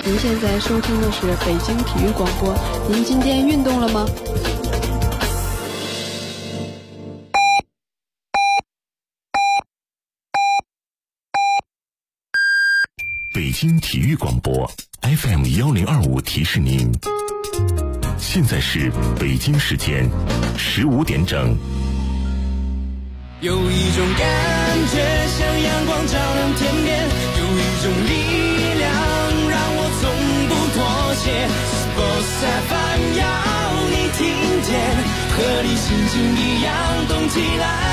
您现在收听的是北京体育广播。您今天运动了吗？ 北京体育广播 FM1025提示您，现在是北京时间15点整。 有一种感觉像阳光照亮天边，有一种力量让我从不妥协。Sports FM 要你听见，和你心情一样动起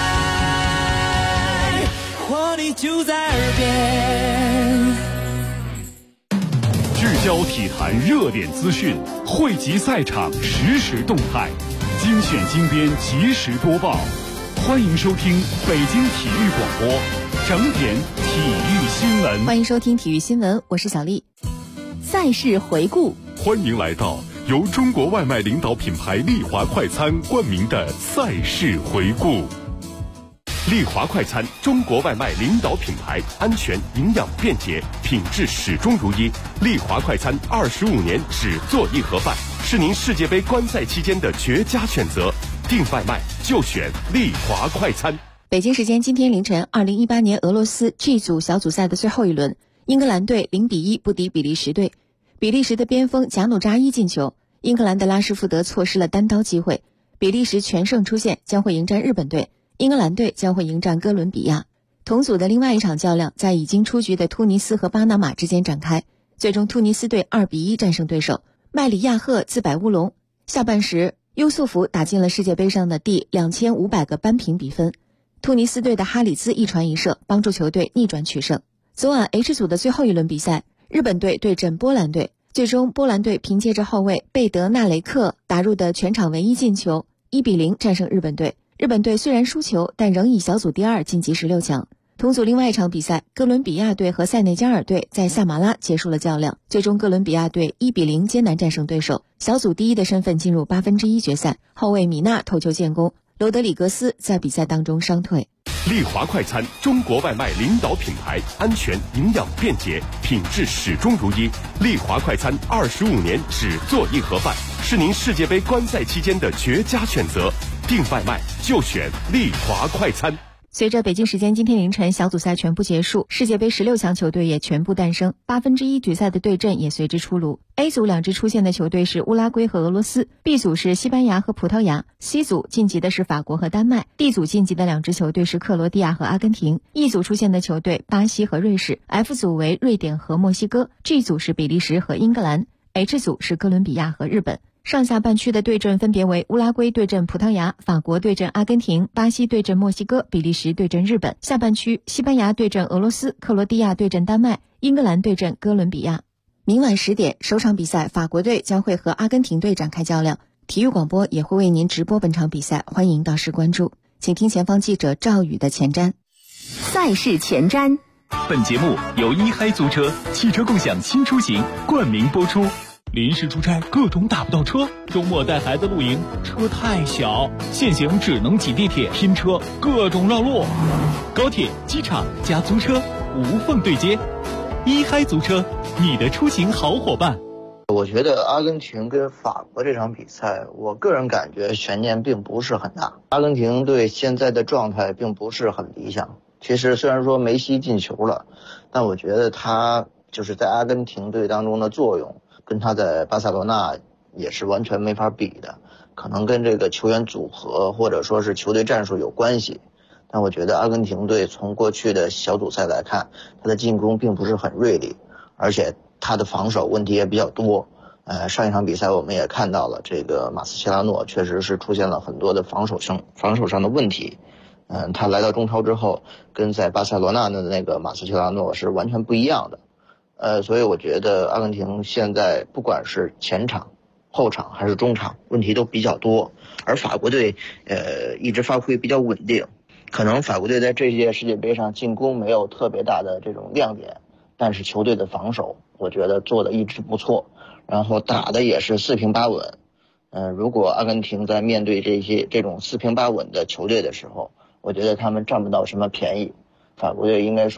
来，活力就在耳边。 聚焦体坛热点资讯，汇集赛场实时动态，精选精编及时播报。欢迎收听北京体育广播整点体育新闻。 欢迎收听体育新闻，我是小丽。赛事回顾， 欢迎来到由中国外卖领导品牌丽华快餐冠名的赛事回顾。丽华快餐，中国外卖领导品牌，安全、营养、便捷，品质始终如一。丽华快餐25年只做一盒饭，是您世界杯观赛期间的绝佳选择。订外卖就选丽华快餐。 北京时间今天凌晨，2018年俄罗斯 G 组小组赛的最后一轮，英格兰队0-1不敌比利时队。比利时的边锋贾努扎伊进球，英格兰的拉什福德错失了单刀机会。比利时全胜出线，将会迎战日本队。英格兰队将会迎战哥伦比亚。同组的另外一场较量在已经出局的突尼斯和巴拿马之间展开，最终突尼斯队2-1战胜对手，麦里亚赫自摆乌龙。下半时，优素福打进了世界杯上的第2500个扳平比分。突尼斯队的哈里兹一传一射，帮助球队逆转取胜。昨晚 H 组的最后一轮比赛，日本队对阵波兰队，最终波兰队凭借着后卫贝德纳雷克打入的全场唯一进球，1-0战胜日本队。日本队虽然输球，但仍以小组第2晋级16强。同组另外一场比赛，哥伦比亚队和塞内加尔队在萨马拉结束了较量，最终哥伦比亚队1-0艰难战胜对手，小组第1的身份进入1/8决赛。后卫米纳头球建功，罗德里格斯在比赛当中伤退。 丽华快餐，中国外卖领导品牌，安全、营养、便捷，品质始终如一。丽华快餐25年只做一盒饭，是您世界杯观赛期间的绝佳选择。订外卖就选丽华快餐。 随着北京时间今天凌晨小组赛全部结束，世界杯16强球队也全部诞生，1/8决赛的对阵也随之出炉。A 组2支出现的球队是乌拉圭和俄罗斯， B 组是西班牙和葡萄牙， C 组晋级的是法国和丹麦， D 组晋级的2支球队是克罗地亚和阿根廷， E 组出现的球队巴西和瑞士， F 组为瑞典和墨西哥， G 组是比利时和英格兰， H 组是哥伦比亚和日本。上下半区的对阵分别为乌拉圭对阵葡萄牙，法国对阵阿根廷，巴西对阵墨西哥，比利时对阵日本。下半区西班牙对阵俄罗斯，克罗地亚对阵丹麦，英格兰对阵哥伦比亚。明晚10点，首场比赛法国队将会和阿根廷队展开较量，体育广播也会为您直播本场比赛，欢迎到时关注。请听前方记者赵宇的前瞻。 赛事前瞻。 本节目由一嗨租车汽车共享新出行冠名播出。临时出差各种打不到车，周末带孩子露营车太小，现行只能挤地铁拼车，各种绕路。高铁、机场加租车无缝对接，一嗨租车，你的出行好伙伴。 我觉得阿根廷跟法国这场比赛，我个人感觉悬念并不是很大。阿根廷队现在的状态并不是很理想。其实虽然说梅西进球了，但我觉得他就是在阿根廷队当中的作用跟他在巴塞罗那也是完全没法比的，可能跟这个球员组合或者说是球队战术有关系。但我觉得阿根廷队从过去的小组赛来看，他的进攻并不是很锐利，而且他的防守问题也比较多。上一场比赛我们也看到了，这个马斯切拉诺确实是出现了很多的防守上的问题。他来到中超之后，跟在巴塞罗那的那个马斯切拉诺是完全不一样的。所以我觉得阿根廷现在不管是前场、后场还是中场，问题都比较多。而法国队一直发挥比较稳定，可能法国队在这届世界杯上进攻没有特别大的这种亮点，但是球队的防守我觉得做的一直不错，然后打的也是四平八稳。如果阿根廷在面对这种四平八稳的球队的时候，我觉得他们占不到什么便宜。法国队应该说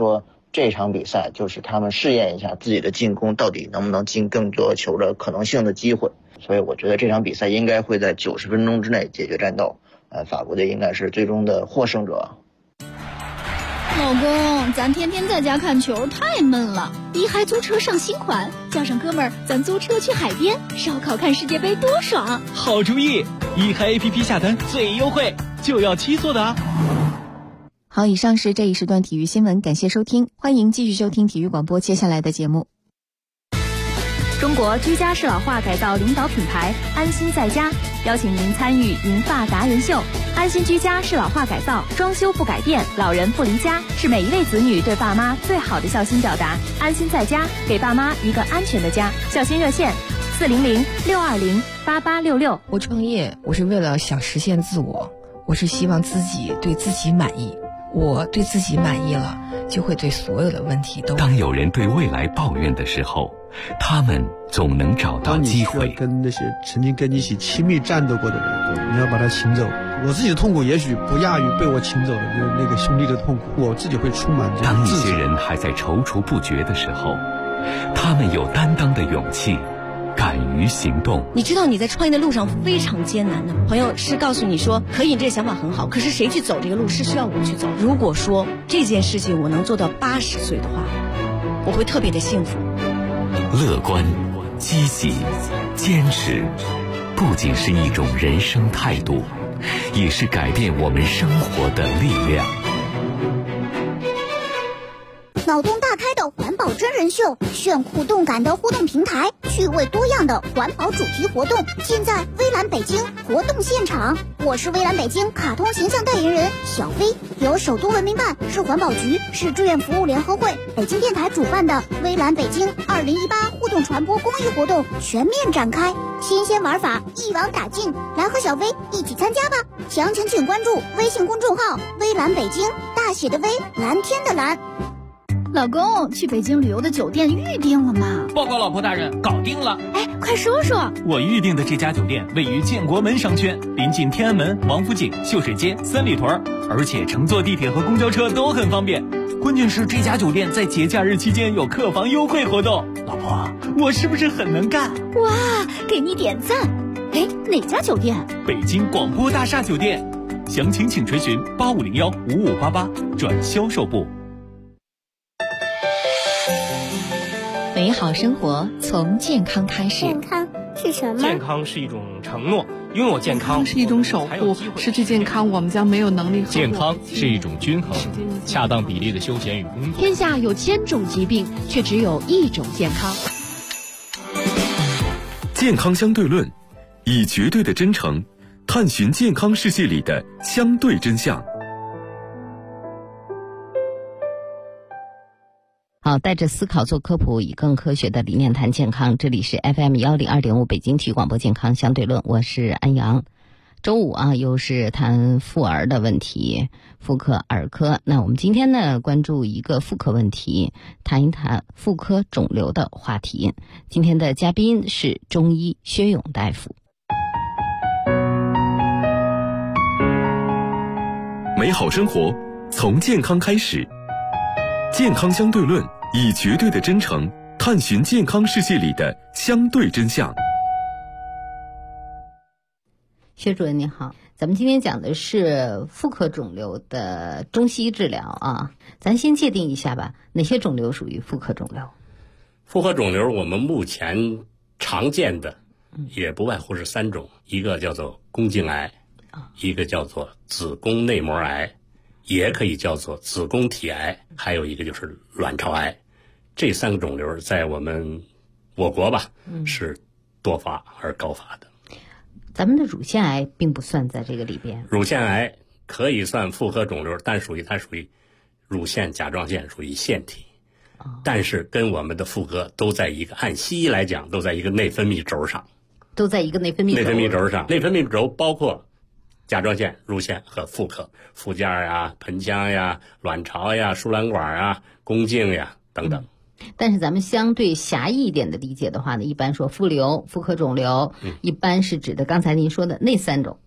这场比赛就是他们试验一下自己的进攻到底能不能进更多球的可能性的机会。所以我觉得这场比赛应该会在90分钟之内解决战斗，法国队应该是最终的获胜者。 老公，咱天天在家看球太闷了，一嗨租车上新款，叫上哥们儿，咱租车去海边烧烤看世界杯多爽！ 好主意，一嗨 APP 下单最优惠，就要7座的啊！ 好，以上是这一时段体育新闻，感谢收听，欢迎继续收听体育广播接下来的节目。 中国居家适老化改造领导品牌安心在家邀请您参与银发达人秀。安心居家适老化改造，装修不改变，老人不离家，是每一位子女对爸妈最好的孝心表达。安心在家，给爸妈一个安全的家。孝心热线400-620-8866。 我创业，我是为了想实现自我，我是希望自己对自己满意。我对自己满意了，就会对所有的问题都。 当有人对未来抱怨的时候，他们总能找到机会。 当你需要跟那些曾经跟你一起亲密战斗过的人，你要把他请走。我自己的痛苦也许不亚于被我请走的那个兄弟的痛苦，我自己会充满这种自责。 当一些人还在踌躇不决的时候，他们有担当的勇气，敢于行动。 你知道你在创业的路上非常艰难的，朋友是告诉你说可以，这个想法很好，可是谁去走这个路是需要我去走。如果说这件事情我能做到80岁的话，我会特别的幸福。 乐观、积极、坚持，不仅是一种人生态度，也是改变我们生活的力量。 脑洞大开的环保真人秀，炫酷动感的互动平台，趣味多样的环保主题活动，尽在微蓝北京活动现场。我是微蓝北京卡通形象代言人小飞，由首都文明办、市环保局、市志愿服务联合会、北京电台主办的微蓝北京2018互动传播公益活动全面展开，新鲜玩法一网打尽，来和小飞一起参加吧！详情请关注微信公众号微蓝北京，大写的微，蓝天的蓝。 老公，去北京旅游的酒店预定了吗？ 报告老婆大人，搞定了。 哎，快说说。 我预定的这家酒店位于建国门商圈，临近天安门、王府井、秀水街、三里屯，而且乘坐地铁和公交车都很方便。关键是这家酒店在节假日期间有客房优惠活动。老婆，我是不是很能干？ 哇，给你点赞。哎，哪家酒店？ 北京广播大厦酒店。详情请垂询8501-5588转销售部。 美好生活从健康开始。 健康是什么？ 健康是一种承诺，拥有健康是一种守护，失去健康我们将没有能力。 健康是一种均衡，恰当比例的休闲与工作。 天下有1000种疾病，却只有一种健康。 健康相对论，以绝对的真诚探寻健康世界里的相对真相。 好，带着思考做科普，以更科学的理念谈健康。这里是 FM102.5 北京体育广播健康相对论，我是安阳。周五啊，又是谈妇儿的问题，妇科、儿科。那我们今天呢，关注一个妇科问题，谈一谈妇科肿瘤的话题。今天的嘉宾是中医薛勇大夫。 美好生活从健康开始，健康相对论，以绝对的真诚探寻健康世界里的相对真相。 薛主任您好，咱们今天讲的是妇科肿瘤的中西医治疗啊，咱先界定一下吧，哪些肿瘤属于妇科肿瘤？ 妇科肿瘤我们目前常见的也不外乎是3种，一个叫做宫颈癌，一个叫做子宫内膜癌，也可以叫做子宫体癌，还有一个就是卵巢癌。这3个肿瘤在我国吧，是多发而高发的。 咱们的乳腺癌并不算在这个里边。 乳腺癌可以算妇科肿瘤，但它属于乳腺甲状腺，属于腺体，但是跟我们的妇科都在一个，按西医来讲都在一个内分泌轴上， 都在一个内分泌轴上。内分泌轴包括甲状腺、乳腺和妇科，附件呀、盆腔呀、卵巢呀、输卵管呀、宫颈呀等等。 但是咱们相对狭义一点的理解的话呢，一般说妇瘤、妇科肿瘤，一般是指的刚才您说的那3种，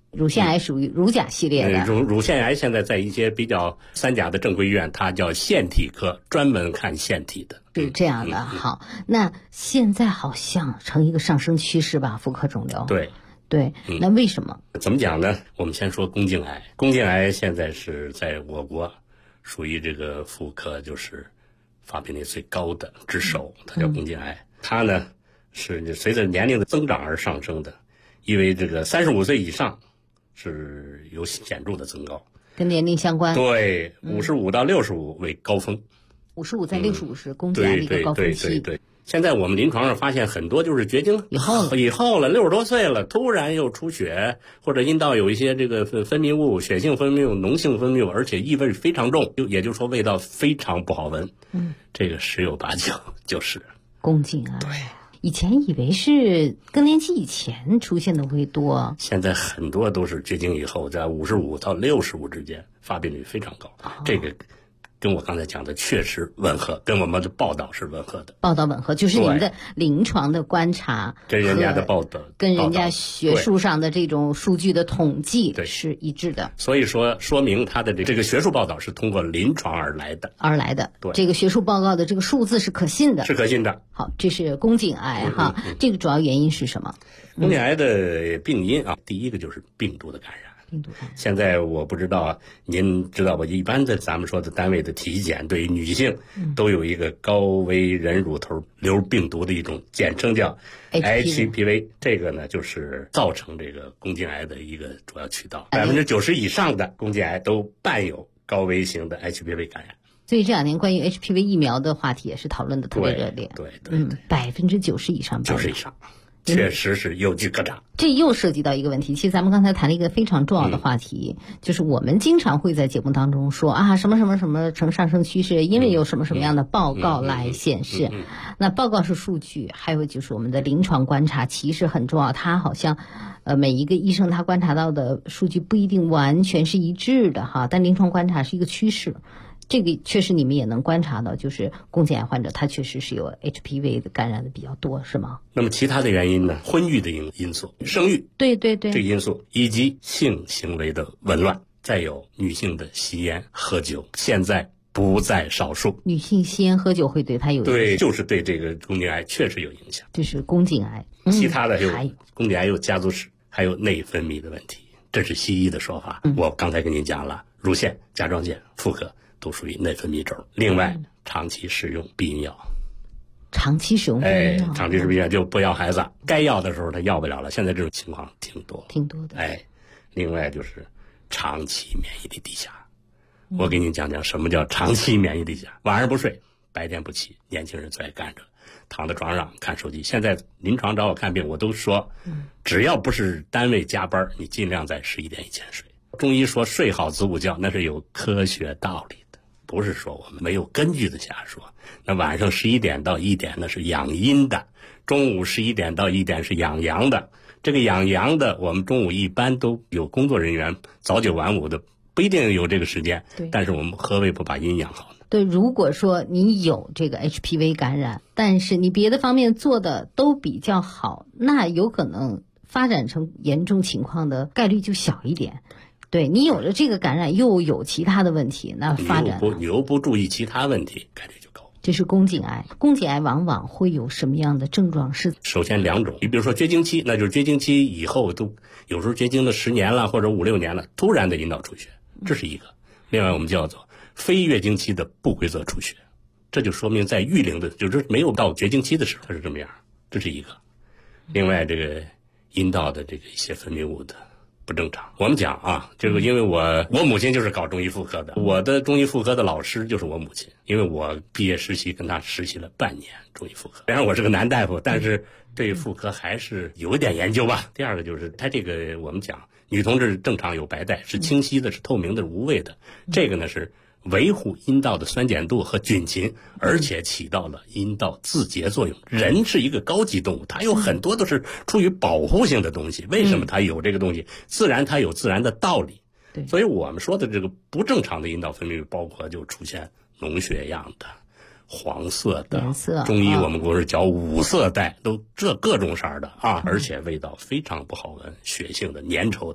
乳腺癌属于乳甲系列的。 乳腺癌现在在一些比较3甲的正规医院，它叫腺体科，专门看腺体的。 是这样的。好，那现在好像成一个上升趋势吧，妇科肿瘤。对，那为什么？ 怎么讲呢？我们先说宫颈癌。宫颈癌现在是在我国属于这个妇科就是发病率最高的之首，它叫宫颈癌。它呢是随着年龄的增长而上升的，因为这个35岁以上是有显著的增高， 跟年龄相关。 对，55到65为高峰。 55在65是宫颈癌的一个高峰期。 对。现在我们临床上发现很多就是绝经以后了，60多岁了，突然又出血，或者阴道有一些这个分泌物，血性分泌物、脓性分泌物，而且异味非常重，也就是说味道非常不好闻。这个十有八九就是宫颈癌。 对， 以前以为是更年期以前出现的会多， 现在很多都是绝经以后，在55到65之间，发病率非常高。这个跟我刚才讲的确实吻合，跟我们的报道是吻合的。 报道吻合，就是你们的临床的观察跟人家的报道， 跟人家学术上的这种数据的统计是一致的。 所以说明他的这个学术报道是通过临床而来的。对， 这个学术报告的这个数字是可信的。 是可信的。 好，这是宫颈癌哈，这个主要原因是什么？ 宫颈癌的病因啊，第一个就是病毒的感染。现在我不知道您知道吧？一般的咱们说的单位的体检，对于女性都有一个高危人乳头瘤病毒的一种简称叫 HPV， 这个呢就是造成这个宫颈癌的一个主要渠道。90%以上的宫颈癌都伴有高危型的 HPV 感染。 所以这2年关于 HPV 疫苗的话题也是讨论的特别热烈。 对 ，90%以上 ，90%以上。确实是有据可查。 这又涉及到一个问题，其实咱们刚才谈了一个非常重要的话题，就是我们经常会在节目当中说啊，什么什么什么呈上升趋势，因为有什么什么样的报告来显示。那报告是数据，还有就是我们的临床观察其实很重要，它好像每一个医生他观察到的数据不一定完全是一致的哈，但临床观察是一个趋势。这个确实你们也能观察到，就是宫颈癌患者他确实是有 HPV 的感染的比较多，是吗？ 那么其他的原因呢？婚育的因素、生育， 对， 这个因素，以及性行为的紊乱，再有女性的吸烟、喝酒，现在不在少数。 女性吸烟喝酒会对她有影响？ 对，就是对这个宫颈癌确实有影响。 这是宫颈癌， 其他的有宫颈癌有家族史，还有内分泌的问题，这是西医的说法。我刚才跟您讲了，乳腺、甲状腺、妇科都属于内分泌轴。另外，长期使用避孕药。 长期使用避孕药， 长期使用避孕药就不要孩子，该要的时候他要不了了。现在这种情况挺多的。另外就是长期免疫力低下。我给你讲讲什么叫长期免疫力低下。晚上不睡，白天不起，年轻人最爱干着，躺在床上看手机。现在临床找我看病，我都说，只要不是单位加班，你尽量在11点以前睡。中医说睡好子午觉，那是有科学道理的，不是说我们没有根据的瞎说。那晚上11点到1点那是养阴的，中午11点到1点是养阳的。这个养阳的，我们中午一般都有工作人员早9晚5的，不一定有这个时间。但是我们何为不把阴养好呢？ 对，如果说你有这个 HPV 感染，但是你别的方面做的都比较好，那有可能发展成严重情况的概率就小一点。对，你有了这个感染又有其他的问题，那发展你又不注意其他问题，概率就高。 这是宫颈癌。宫颈癌往往会有什么样的症状？是首先2种，你比如说绝经期，那就是绝经期以后都有时候绝经了10年了或者5、6年了，突然的阴道出血，这是一个。另外我们叫做非月经期的不规则出血，这就说明在育龄的，就是没有到绝经期的时候它是这么样，这是一个。另外这个阴道的这个一些分泌物的不正常。我们讲啊，这个因为我母亲就是搞中医妇科的，我的中医妇科的老师就是我母亲，因为我毕业实习跟她实习了半年中医妇科。虽然我是个男大夫，但是对妇科还是有一点研究吧。第二个就是它这个我们讲女同志正常有白带，是清晰的，是透明的，是无味的。这个呢是维护阴道的酸碱度和菌群，而且起到了阴道自洁作用。人是一个高级动物，它有很多都是出于保护性的东西。为什么它有这个东西？自然它有自然的道理。所以我们说的这个不正常的阴道分泌，包括就出现脓血样的、黄色的，中医我们国是叫五色带，都这各种色的啊，而且味道非常不好闻，血性的、粘稠的，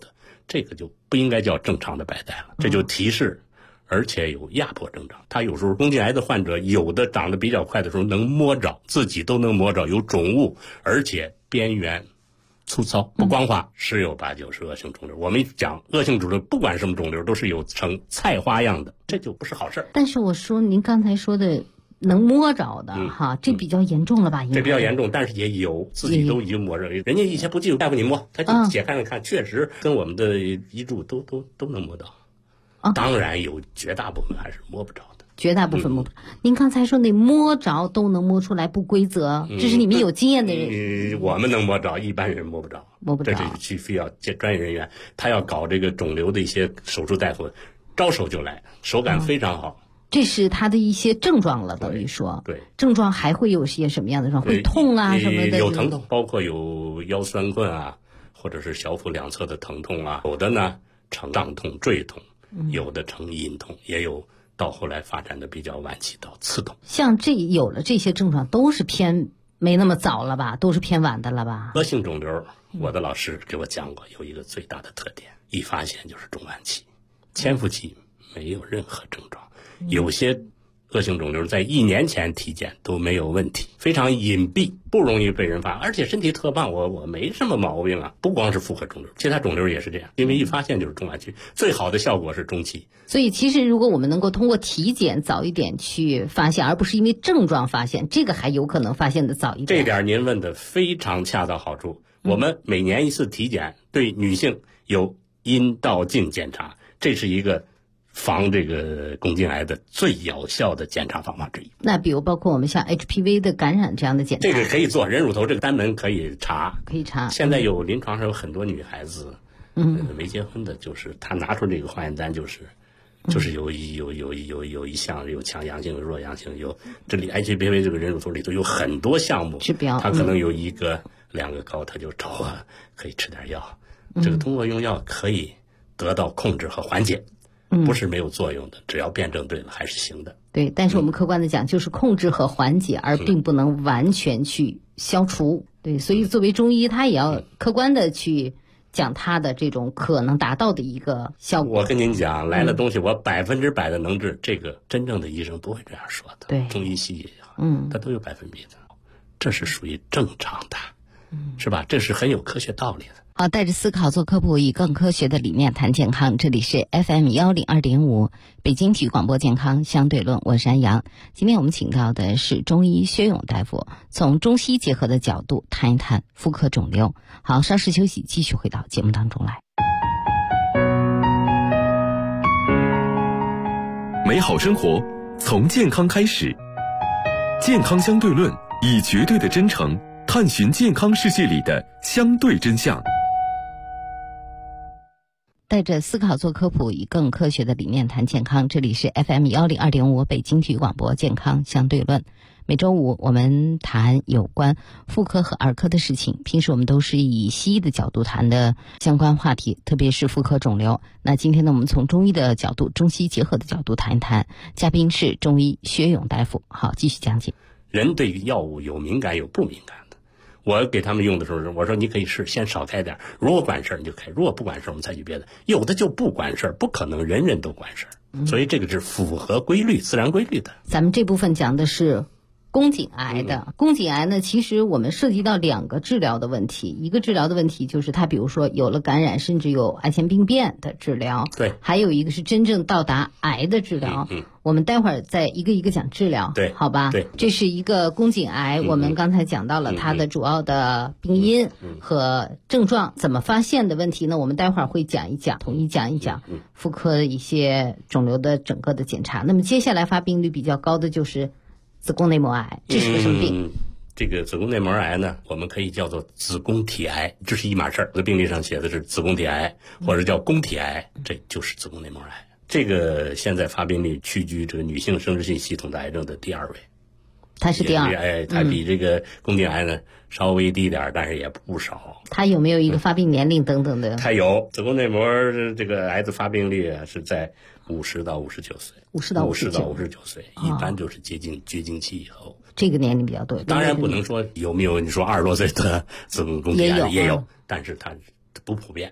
这个就不应该叫正常的白带了，这就提示而且有压迫症状。他有时候宫颈癌的患者有的长得比较快的时候能摸着，自己都能摸着有肿物，而且边缘粗糙不光滑，十有八九是恶性肿瘤。我们讲恶性肿瘤不管什么肿瘤都是有呈菜花样的，这就不是好事。 但是我说您刚才说的能摸着的哈，这比较严重了吧？ 这比较严重，但是也有自己都已经摸着，人家以前不记住大夫你摸，他就解开了看，确实跟我们的遗嘱都能摸到。当然有绝大部分还是摸不着的， 绝大部分摸不着。您刚才说那摸着都能摸出来不规则，这是你们有经验的人。 我们能摸着，一般人摸不着，这是需要专业人员。他要搞这个肿瘤的一些手术大夫，招手就来，手感非常好。 这是他的一些症状了，等于说， 对症状还会有些什么样的症状？会痛啊什么的？ 有疼痛，包括有腰酸困啊，或者是小腹两侧的疼痛啊，有的呢呈胀痛、坠痛，有的呈隐痛，也有到后来发展的比较晚期到刺痛。 像有了这些症状，都是偏没那么早了吧？都是偏晚的了吧？ 恶性肿瘤，我的老师给我讲过，有一个最大的特点，一发现就是中晚期，潜伏期没有任何症状。有些恶性肿瘤在1年前体检都没有问题，非常隐蔽，不容易被人发，而且身体特棒，我没什么毛病啊。不光是妇科肿瘤，其他肿瘤也是这样，因为一发现就是中晚期，最好的效果是中期。 所以其实如果我们能够通过体检早一点去发现，而不是因为症状发现，这个还有可能发现的早一点。 这点您问的非常恰到好处。我们每年一次体检，对女性有阴道镜检查，这是一个防这个宫颈癌的最有效的检查方法之一。 那比如包括我们像 HPV 的感染这样的检查， 这个可以做，人乳头这个单门可以查， 可以查。 现在临床上有很多女孩子，没结婚的，就是她拿出这个化验单，就是有一项有强阳性有弱阳性，有这里 HPV 这个人乳头里头有很多项目指标， 她可能有1个2个高，她就找可以吃点药，这个通过用药可以得到控制和缓解。不是没有作用的，只要辩证对了还是行的。 对，但是我们客观的讲，就是控制和缓解，而并不能完全去消除。对，所以作为中医，他也要客观的去讲他的这种可能达到的一个效果。 我跟您讲，来了东西我100%的能治，这个真正的医生不会这样说的。 对， 中医西医也好，它都有100%的，这是属于正常的，是吧？这是很有科学道理的。 好，带着思考做科普，以更科学的理念谈健康。这里是 FM 102.5北京体育广播健康相对论，我是安阳。今天我们请到的是中医薛勇大夫，从中西结合的角度谈一谈妇科肿瘤。好，稍事休息，继续回到节目当中来。 美好生活从健康开始，健康相对论以绝对的真诚探寻健康世界里的相对真相。 带着思考做科普，以更科学的理念谈健康。这里是 FM 102.5北京体育广播健康相对论。每周五我们谈有关妇科和儿科的事情，平时我们都是以西医的角度谈的相关话题，特别是妇科肿瘤。那今天呢，我们从中医的角度，中西结合的角度谈一谈。嘉宾是中医薛勇大夫。好，继续讲解。 人对药物有敏感有不敏感的，我给他们用的时候，我说你可以试，先少开点，如果管事儿你就开，如果不管事儿我们采取别的。有的就不管事儿，不可能人人都管事儿，所以这个是符合规律、自然规律的。 咱们这部分讲的是宫颈癌的。宫颈癌呢，其实我们涉及到2个治疗的问题。一个治疗的问题就是它比如说有了感染，甚至有癌前病变的治疗。 对。 还有一个是真正到达癌的治疗。我们待会儿再一个一个讲治疗。 对。 好吧。 对。 这是一个宫颈癌，我们刚才讲到了它的主要的病因和症状，怎么发现的问题呢？我们待会儿会讲一讲，统一讲一讲妇科的一些肿瘤的整个的检查。那么接下来发病率比较高的就是子宫内膜癌，这是个什么病？ 这个子宫内膜癌呢，我们可以叫做子宫体癌，这是一码事儿。病历上写的是子宫体癌，或者叫宫体癌，这就是子宫内膜癌。这个现在发病率屈居这个女性生殖性系统的癌症的第2位。 它是第2， 它比这个宫颈癌呢稍微低点，但是也不少。 它有没有一个发病年龄等等的？ 它有，子宫内膜这个癌的发病率是在50到59岁，50到59岁，一般就是接近绝经期以后。 这个年龄比较多。 当然不能说有没有你说20多岁的子宫宫颈癌也有，但是它不普遍。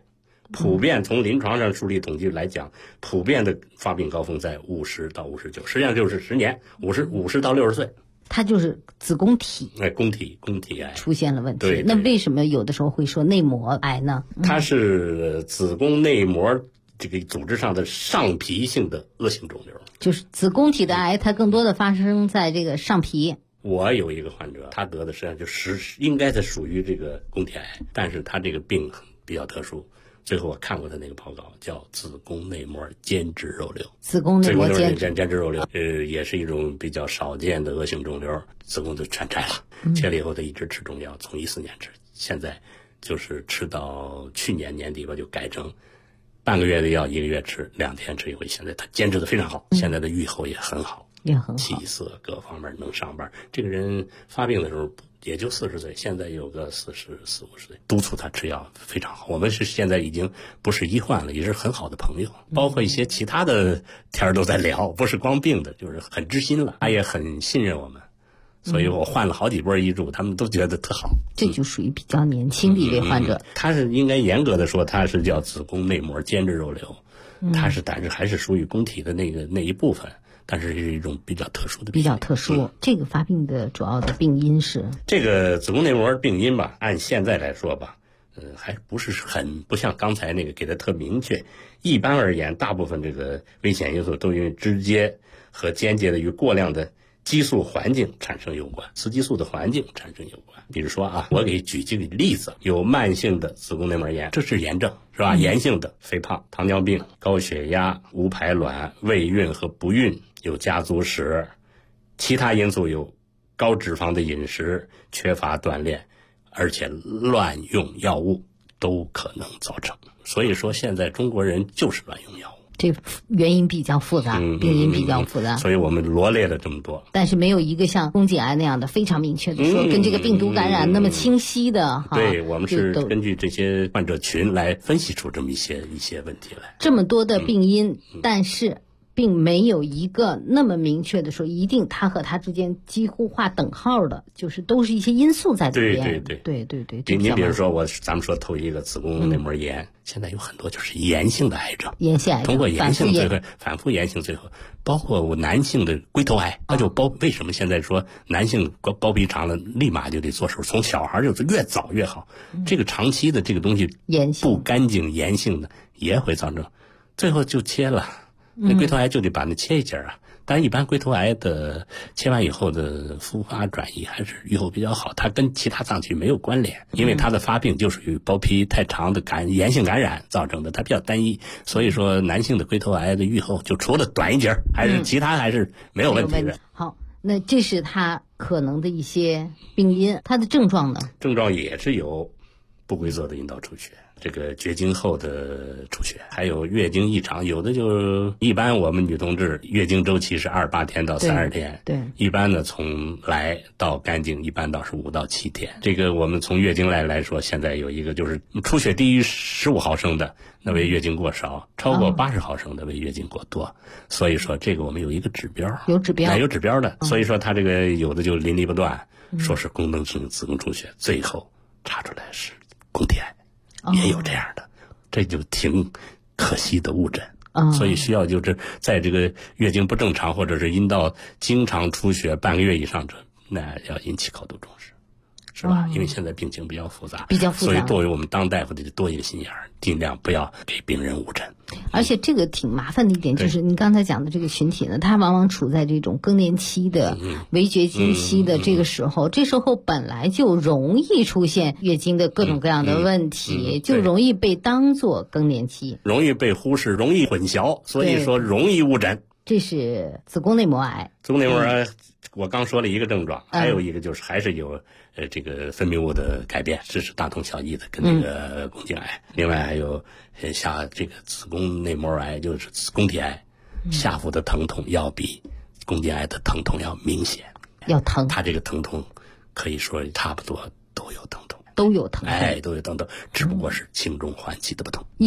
普遍从临床上数理统计来讲，普遍的发病高峰在50到59，实际上就是10年，50到60岁。 它就是子宫体， 宫体癌出现了问题。 对， 那为什么有的时候会说内膜癌呢？ 它是子宫内膜这个组织上的上皮性的恶性肿瘤， 就是子宫体的癌，它更多的发生在这个上皮。 我有一个患者，他得的实际上就是应该是属于这个宫体癌，但是他这个病比较特殊。最后我看过他那个报告，叫子宫内膜间质肉瘤。 子宫内膜间质肉瘤，也是一种比较少见的恶性肿瘤，子宫就全摘了。切了以后，他一直吃中药，从14年吃，现在就是吃到去年年底吧，就改成半个月的药，1个月吃，2天吃一回。现在他坚持的非常好，现在的预后也很好，气色各方面能上班。这个人发病的时候也就40岁，现在有个44、50岁，督促他吃药非常好。我们是现在已经不是医患了，也是很好的朋友，包括一些其他的天都在聊，不是光病的，就是很知心了。他也很信任我们，所以我换了好几波医嘱，他们都觉得特好。 这就属于比较年轻的一位患者。 他是应该严格的说，他是叫子宫内膜间质肉瘤，但是还是属于宫体的那一部分。但是是一种比较特殊的病， 这个发病的主要的病因是这个子宫内膜病因吧，按现在来说吧，还不是不像刚才那个给的特明确。一般而言，大部分这个危险因素都因为直接和间接的与过量的激素环境产生有关，雌激素的环境产生有关。比如说啊，我给举几个例子，有慢性的子宫内膜炎，这是炎症是吧？炎性的肥胖、糖尿病、高血压、无排卵、未孕和不孕。有家族史，其他因素有高脂肪的饮食、缺乏锻炼，而且乱用药物都可能造成。所以说现在中国人就是乱用药物， 这原因比较复杂，病因比较复杂， 所以我们罗列了这么多， 但是没有一个像宫颈癌那样的非常明确的说跟这个病毒感染那么清晰的。 对，我们是根据这些患者群来分析出这么一些问题来。 这么多的病因，但是并没有一个那么明确的说一定它和它之间几乎划等号的，就是都是一些因素在里边。对。 你比如说咱们说头一个子宫内膜炎，现在有很多就是炎性的癌症， 炎性癌症通过炎性最后反复炎性最后，包括我男性的龟头癌，那就为什么现在说男性包皮长了立马就得做手术，从小孩就是越早越好。这个长期的这个东西不干净炎性的也会造成，最后就切了。那龟头癌就得把那切一截啊，但是一般龟头癌的切完以后的复发转移还是预后比较好，它跟其他脏器没有关联，因为它的发病就属于包皮太长的炎性感染造成的，它比较单一，所以说男性的龟头癌的预后就除了短一截，还是其他还是没有问题的。 好，那这是它可能的一些病因，它的症状呢？ 症状也是有不规则的阴道出血，这个绝经后的出血，还有月经异常，有的就一般我们女同志月经周期是28天到30天， 对， 一般呢从来到干净一般到是5到7天。这个我们从月经来说，现在有一个就是出血低于15毫升的，那为月经过少；超过80毫升的为月经过多。所以说这个我们有一个指标，有指标的，所以说它这个有的就淋漓不断，说是功能性子宫出血，最后查出来是宫体癌。也有这样的，这就挺可惜的误诊。所以需要就是在这个月经不正常或者是阴道经常出血半个月以上者，那要引起高度重视，是吧？因为现在病情比较复杂，所以作为我们当大夫的多一个心眼儿，尽量不要给病人误诊。 而且这个挺麻烦的一点就是您刚才讲的这个群体呢，他往往处在这种更年期的围绝经期的这个时候，这时候本来就容易出现月经的各种各样的问题，就容易被当作更年期， 容易被忽视，容易混淆，所以说容易误诊。 这是子宫内膜癌。 子宫内膜癌我刚说了一个症状，还有一个就是还是有这个分泌物的改变，这是大同小异的，跟那个宫颈癌。另外还有像这个子宫内膜癌，就是子宫体癌，下腹的疼痛要比宫颈癌的疼痛要明显， 要疼。 它这个疼痛可以说差不多都有疼痛， 都有疼痛， 都有疼痛，只不过是轻重缓急的不同。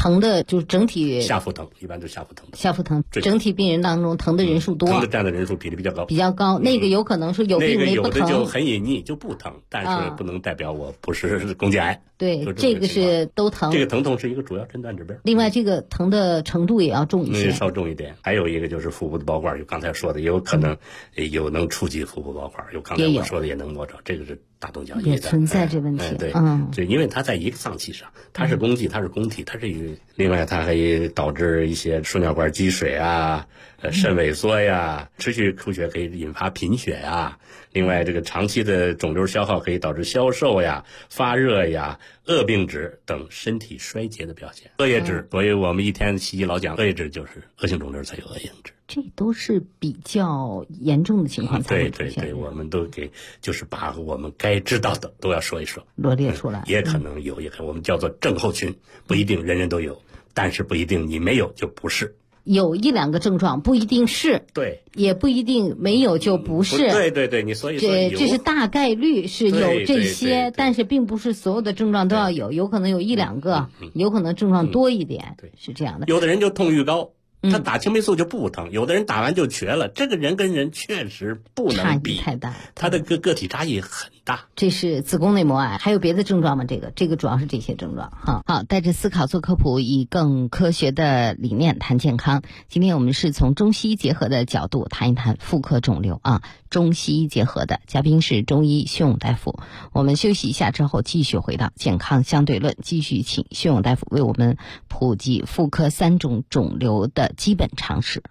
疼的就是整体下腹疼，一般都下腹疼。 下腹疼，整体病人当中疼的人数多， 疼的占的人数比例比较高。 那个有可能是有病没不疼， 那个有的就很隐匿就不疼，但是不能代表我不是宫颈癌。 对，这个是都疼。 这个疼痛是一个主要诊断指标。 另外，这个疼的程度也要重一些， 稍重一点。还有一个就是腹部的包块，就刚才说的，也有可能有能触及腹部包块，有刚才我说的也能摸着，这个是大动脚也存在这问题。 对，就因为它在一个脏器上，它是宫颈，它是宫体，它是一个。另外，它还导致一些输尿管积水啊，肾萎缩呀，持续出血可以引发贫血呀。另外，这个长期的肿瘤消耗可以导致消瘦呀、发热呀、恶病质等身体衰竭的表现。恶液质，所以我们一天西医老讲，恶液质就是恶性肿瘤才有恶性质。 这都是比较严重的情况才会出现。 对，我们都就是把我们该知道的都要说一说， 罗列出来。 也可能有，也可能我们叫做症候群，不一定人人都有，但是不一定你没有就不是。 有一两个症状不一定是， 对， 也不一定没有就不是。 对，你所以这是大概率是有这些，但是并不是所有的症状都要有可能有一两个，有可能症状多一点，是这样的。 有的人就痛欲高。他打青霉素就不疼，有的人打完就瘸了，这个人跟人确实不能比， 差异太大， 他的个体差异很大。 这是子宫内膜癌，还有别的症状吗？这个主要是这些症状。好，带着思考做科普，以更科学的理念谈健康。今天我们是从中西医结合的角度谈一谈妇科肿瘤啊，中西医结合的，嘉宾是中医薛勇大夫。我们休息一下之后，继续回到健康相对论，继续请薛勇大夫为我们普及妇科3种肿瘤的基本常识。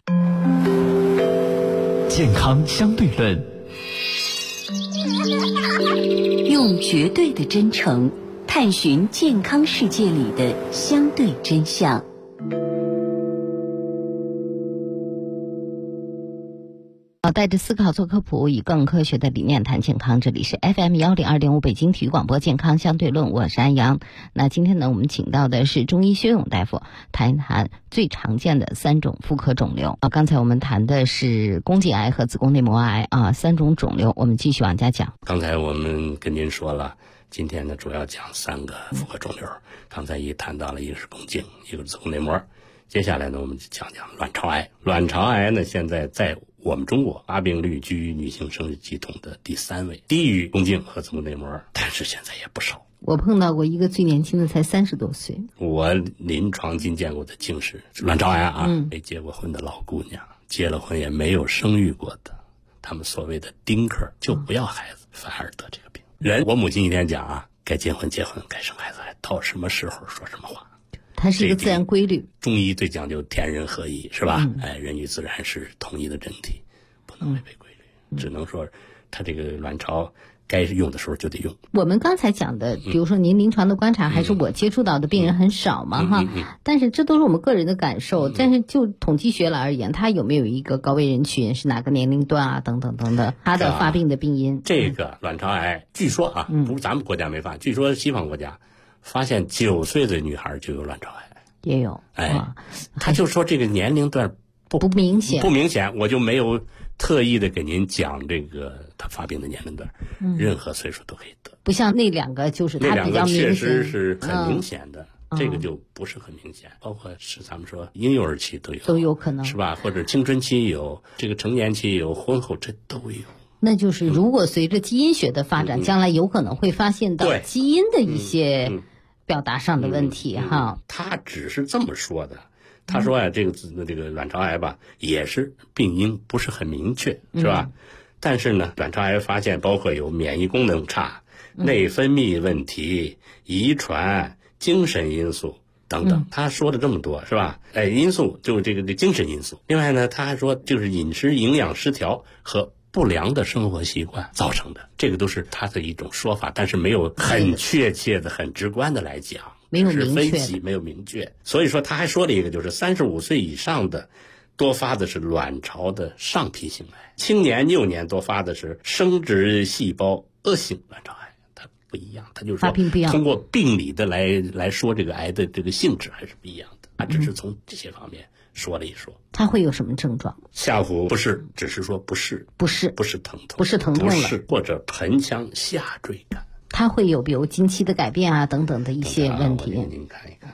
健康相对论， 用绝对的真诚探寻健康世界里的相对真相。 带着思考做科普，以更科学的理念谈健康。这里是 FM 102.5北京体育广播健康相对论，我是安阳。那今天呢，我们请到的是中医薛勇大夫，谈一谈最常见的3种妇科肿瘤。刚才我们谈的是宫颈癌和子宫内膜癌3种肿瘤，我们继续往下讲。 刚才我们跟您说了，今天呢主要讲3个妇科肿瘤。刚才谈到了一个是宫颈，一个是子宫内膜。接下来呢，我们就讲讲卵巢癌。卵巢癌呢，现在在我们中国发病率居于女性生殖系统的第3位，低于宫颈和子宫内膜，但是现在也不少。 我碰到过一个最年轻的才30多岁。 我临床经见过的竟是卵巢癌没结过婚的老姑娘，结了婚也没有生育过的，他们所谓的丁克就不要孩子，反而得这个病。我母亲一天讲该结婚结婚，该生孩子还到什么时候说什么话。 它是一个自然规律。 中医最讲究天人合一，是吧？人与自然是统一的整体，不能违背规律。只能说，它这个卵巢该用的时候就得用。 我们刚才讲的，比如说您临床的观察，还是我接触到的病人很少嘛，但是这都是我们个人的感受。但是就统计学来而言，它有没有一个高危人群，是哪个年龄段等等等等，它的发病的病因？ 这个卵巢癌，据说不是咱们国家没发，据说西方国家发现9岁的女孩就有卵巢癌， 也有。 他就说这个年龄段不明显， 我就没有特意的给您讲这个他发病的年龄段，任何岁数都可以得， 不像那2个就是他比较明显， 确实是很明显的。这个就不是很明显，包括是咱们说婴幼儿期都有可能，是吧？或者青春期有，这个成年期有，婚后这都有。 那就是如果随着基因学的发展，将来有可能会发现到基因的一些表达上的问题他只是这么说的，他说这个卵巢癌吧，也是病因不是很明确，是吧？但是呢，卵巢癌发现包括有免疫功能差、内分泌问题、遗传、精神因素等等，他说了这么多，是吧？因素就是这个精神因素。另外呢，他还说就是饮食营养失调和不良的生活习惯造成的，这个都是他的一种说法，但是没有很确切的、很直观的来讲， 没有明确， 分析没有明确。所以说，他还说了一个，就是35岁以上的多发的是卵巢的上皮性癌，青年幼年多发的是生殖细胞恶性卵巢癌。不一样，他就是说通过病理的来说这个癌的这个性质还是不一样的，他只是从这些方面说了一说。 他会有什么症状？ 下腹不适，只是说不适疼痛， 不是疼痛了， 或者盆腔下坠感。 他会有比如经期的改变等等的一些问题。 您看一看，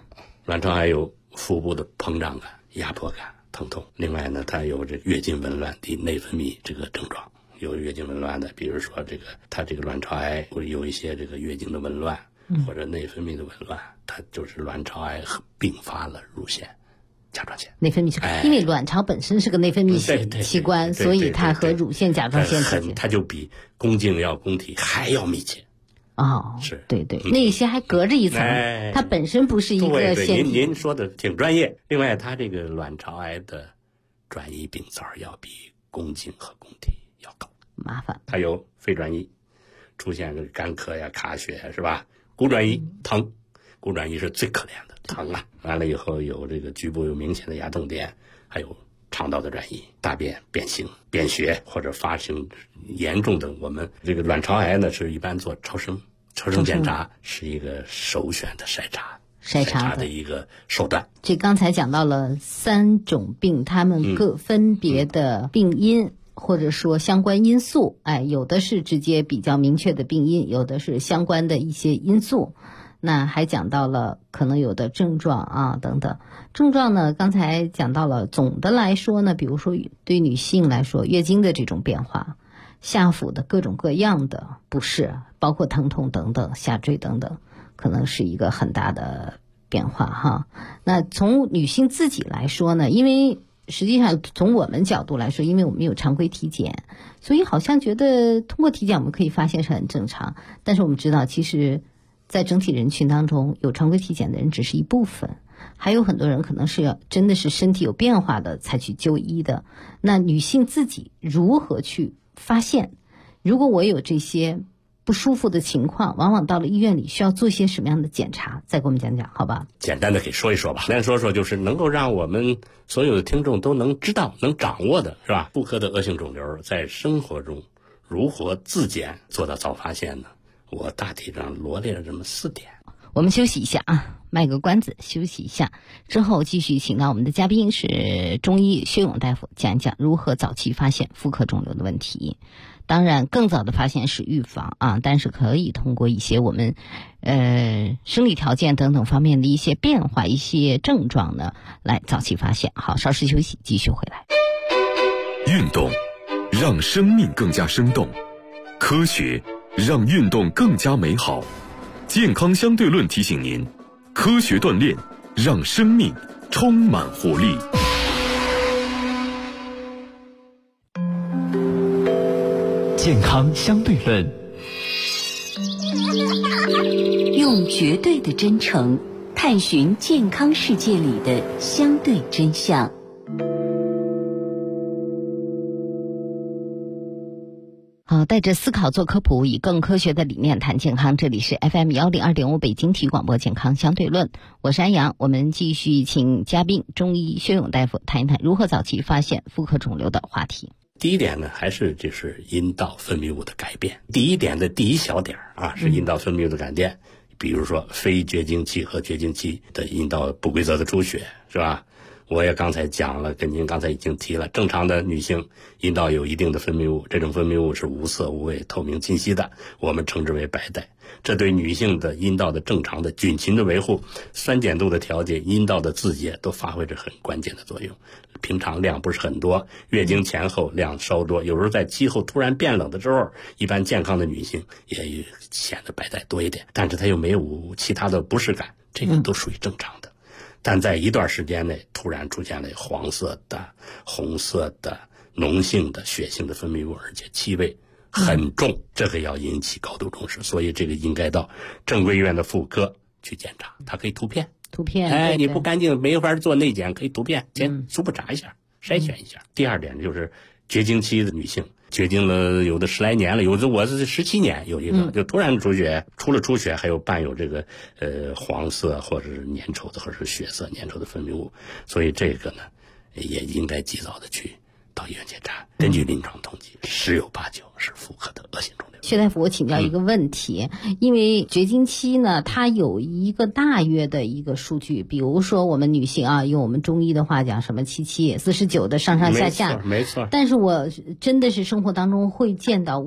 卵巢癌有腹部的膨胀感、压迫感、疼痛。另外呢，它有这个月经紊乱的内分泌这个症状。有月经紊乱的，比如说它这个卵巢癌会有一些这个月经的紊乱，或者内分泌的紊乱，它就是卵巢癌并发了乳腺、甲状腺。 内分泌因为卵巢本身是个内分泌器官，所以它和乳腺、甲状腺它就比宫颈要宫体还要密切。 哦，是对对，那些还隔着一层，它本身不是一个腺体。 您说的挺专业。另外，它这个卵巢癌的转移病灶要比宫颈和宫体要高， 麻烦。 它有非转移，出现这个干咳呀、卡血呀，是吧？骨转移疼，骨转移是最可怜的，疼啊！完了以后有这个局部有明显的牙痛点，还有肠道的转移、大便变形、便血或者发生严重的，我们这个卵巢癌呢是一般做超声检查是一个首选的筛查的一个手段。 这刚才讲到了3种病，它们各分别的病因。或者说相关因素，有的是直接比较明确的病因，有的是相关的一些因素。那还讲到了可能有的症状啊等等。症状呢，刚才讲到了，总的来说呢，比如说对女性来说，月经的这种变化，下腹的各种各样的不适，包括疼痛等等，下坠等等，可能是一个很大的变化哈。那从女性自己来说呢，因为实际上从我们角度来说，因为我们有常规体检，所以好像觉得通过体检我们可以发现是很正常。但是我们知道，其实在整体人群当中，有常规体检的人只是一部分，还有很多人可能是真的是身体有变化的才去就医的。那女性自己如何去发现？如果我有这些不舒服的情况，往往到了医院里需要做些什么样的检查？再给我们讲讲，好吧？ 简单的给说一说吧。咱说说就是能够让我们所有的听众都能知道、能掌握的，是吧？妇科的恶性肿瘤在生活中如何自检做到早发现呢？我大体上罗列了这么4点。 我们休息一下啊，卖个关子，休息一下之后继续请到我们的嘉宾是中医薛勇大夫，讲一讲如何早期发现妇科肿瘤的问题。当然更早的发现是预防啊，但是可以通过一些我们生理条件等等方面的一些变化、一些症状呢，来早期发现。好，稍事休息，继续回来。 运动让生命更加生动，科学让运动更加美好。健康相对论提醒您，科学锻炼让生命充满活力。 健康相对论， 用绝对的真诚探寻健康世界里的相对真相。 好，带着思考做科普，以更科学的理念谈健康。这里是 FM 102.5北京体育广播健康相对论，我是安阳。我们继续请嘉宾中医薛勇大夫谈一谈如何早期发现妇科肿瘤的话题。 第一点呢，还是就是阴道分泌物的改变。第一点的第一小点啊，是阴道分泌物的改变。比如说非绝经期和绝经期的阴道不规则的出血，是吧？我也刚才讲了，跟您刚才已经提了，正常的女性阴道有一定的分泌物，这种分泌物是无色无味、透明清晰的，我们称之为白带。这对女性的阴道的正常的菌群的维护、酸碱度的调节、阴道的自洁都发挥着很关键的作用。平常量不是很多，月经前后量稍多，有时候在气候突然变冷的时候，一般健康的女性也显得白带多一点，但是她又没有其他的不适感，这个都属于正常的。但在一段时间内突然出现了黄色的、红色的、脓性的、血性的分泌物，而且气味很重，这个要引起高度重视，所以这个应该到正规医院的妇科去检查，它可以图片。 对， 你不干净没法做内检，可以图片先初步查一下，筛选一下。第二点就是绝经期的女性，绝经了有的10来年了，有的我是17年，有一个就突然出血，除了出血还有伴有这个黄色或者是粘稠的或者是血色粘稠的分泌物，所以这个呢也应该及早的去到医院检查，根据临床统计，10有8九是妇科的恶性肿瘤。 薛大夫，我请教一个问题，因为绝经期呢，它有一个大约的一个数据，比如说我们女性啊，用我们中医的话讲，什么77、49的上上下下， 没错。 但是我真的是生活当中会见到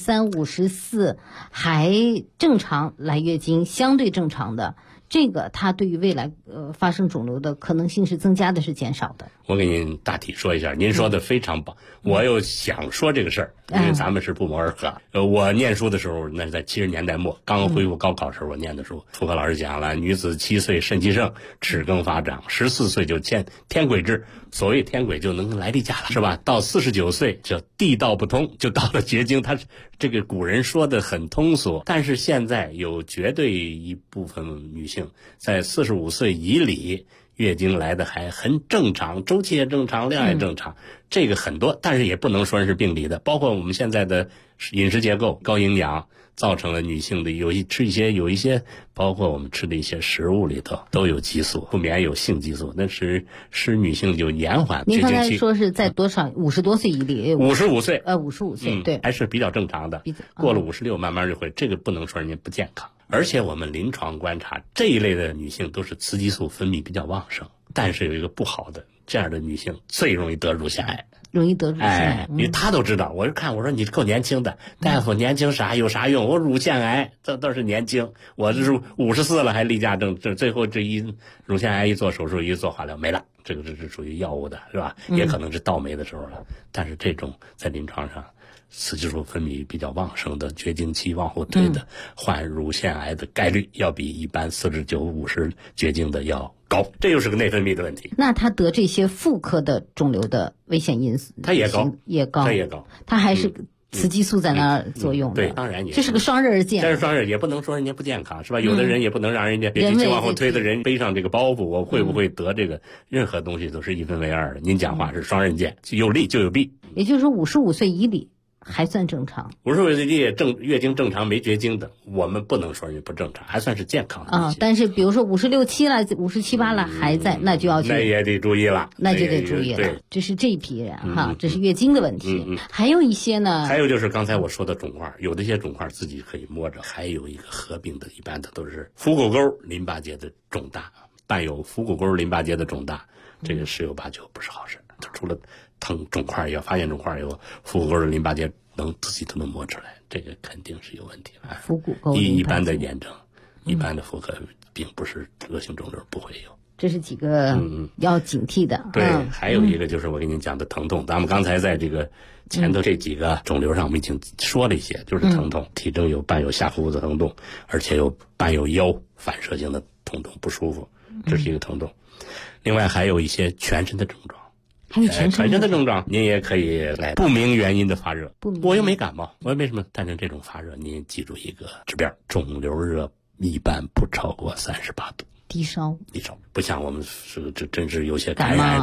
53、54还正常来月经，相对正常的。这个它对于未来发生肿瘤的可能性是增加的，是减少的。 我给您大体说一下，您说的非常棒。我又想说这个事儿，因为咱们是不谋而合。我念书的时候，那是在70年代末，刚恢复高考时候，我念的书，妇科老师讲了，女子7岁肾气盛，齿更发长，14岁就见天癸至，所谓天癸就能来例假了，是吧？到49岁就地道不通，就到了绝经。他这个古人说的很通俗，但是现在有绝对一部分女性在45岁以里月经来的还很正常，周期也正常，量也正常，这个很多，但是也不能说是病理的。包括我们现在的饮食结构高营养，造成了女性的有一些，包括我们吃的一些食物里头都有激素，不免有性激素，那是使女性就延缓。 您刚才说是在多少50多岁以里 ？55岁 ，55岁，对， 还是比较正常的。过了56，慢慢就会，这个不能说人家不健康。而且我们临床观察，这一类的女性都是雌激素分泌比较旺盛，但是有一个不好的，这样的女性最容易得乳腺癌。 容易得乳腺癌， 因为她都知道。我就看，我说你够年轻的，大夫年轻有啥用？我乳腺癌这倒是年轻，我这是54了还例假症，这最后这一乳腺癌一做手术一做化疗没了，这个是属于药物的，是吧？也可能是倒霉的时候了。但是这种在临床上，雌激素分泌比较旺盛的绝经期往后推的，患乳腺癌的概率要比一般49、50绝经的要高，这又是个内分泌的问题。 那他得这些妇科的肿瘤的危险因素， 它也高， 它还是雌激素在那儿作用的。 对，当然也这是个双刃剑。 这是双刃，也不能说人家不健康，是吧？有的人也不能让人家绝经期往后推的人背上这个包袱，我会不会得这个？任何东西都是一分为二的。您讲话是双刃剑，有利就有弊。 也就是说55岁以里还算正常 ，55岁月经正常没绝经的，我们不能说人不正常，还算是健康的啊。但是比如说56、7了、57、8了还在，那就要去， 那也得注意了， 那就得注意了。这是这一批人哈，这是月经的问题。还有一些呢， 还有就是刚才我说的肿块，有的些肿块自己可以摸着，还有一个合并的，一般的都是腹股沟淋巴结的肿大，伴有腹股沟淋巴结的肿大，这个10有8九不是好事。它除了疼肿块，要发现肿块以后，腹股沟的淋巴结自己都能摸出来，这个肯定是有问题的。 腹股沟一般的炎症，一般的妇科并不是恶性肿瘤不会有。 这是几个要警惕的。 对，还有一个就是我跟您讲的疼痛，咱们刚才在这个前头这几个肿瘤上我们已经说了一些，就是疼痛，体征伴有下腹部的疼痛，而且伴有腰反射性的疼痛不舒服，这是一个疼痛。另外还有一些全身的症状。 还有全身的症状，您也可以来不明原因的发热。我又没感冒，我没什么。但是这种发热，您记住一个指标：肿瘤热一般不超过38度。 低烧， 不像我们这真是有些感染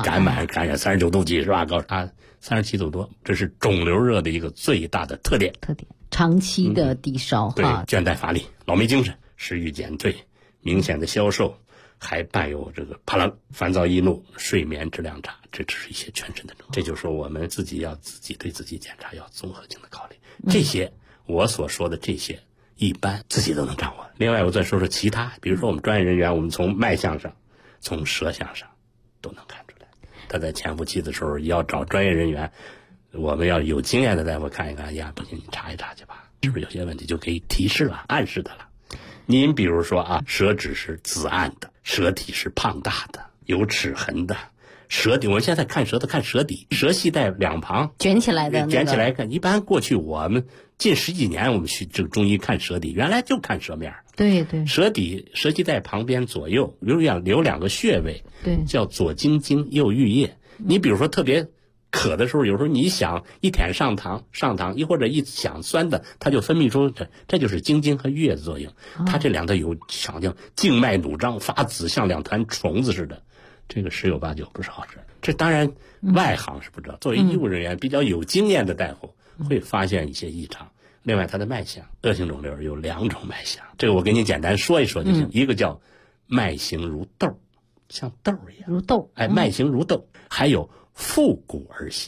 39度几是吧？高它37度多，这是肿瘤热的一个最大的特点。 长期的低烧对，倦怠乏力、老没精神、食欲减退、明显的消瘦。还伴有这个怕冷、烦躁易怒、睡眠质量差，这只是一些全身的症状。这就是说我们自己要自己对自己检查，要综合性的考虑。这些我所说的这些，一般自己都能掌握。另外，我再说说其他，比如说我们专业人员，我们从脉象上、从舌象上都能看出来。他在潜伏期的时候要找专业人员，我们要有经验的大夫看一看，呀，不行，你查一查去吧，是不是有些问题就可以提示了、暗示的了。您比如说啊，舌质是紫暗的，舌体是胖大的，有齿痕的，舌底，我们现在看舌头看舌底，舌系带两旁卷起来的， 卷起来看。一般过去我们近10几年，我们去这个中医看舌底，原来就看舌面。 对， 舌底舌系带旁边左右留2个穴位， 对， 叫左睛经、右玉液。你比如说特别渴的时候，有时候你想一舔上膛，亦或者一想酸的，它就分泌出这就是睛经和玉液的作用。它这两个有好像静脉弩张发紫，像2团虫子似的，这个10有8九不是好事。这当然外行是不知道，作为医务人员比较有经验的大夫会发现一些异常。另外它的脉象，恶性肿瘤有2种脉象，这个我给你简单说一说就行。一个叫脉形如豆，像豆一样， 如豆， 脉形如豆。还有复古而细，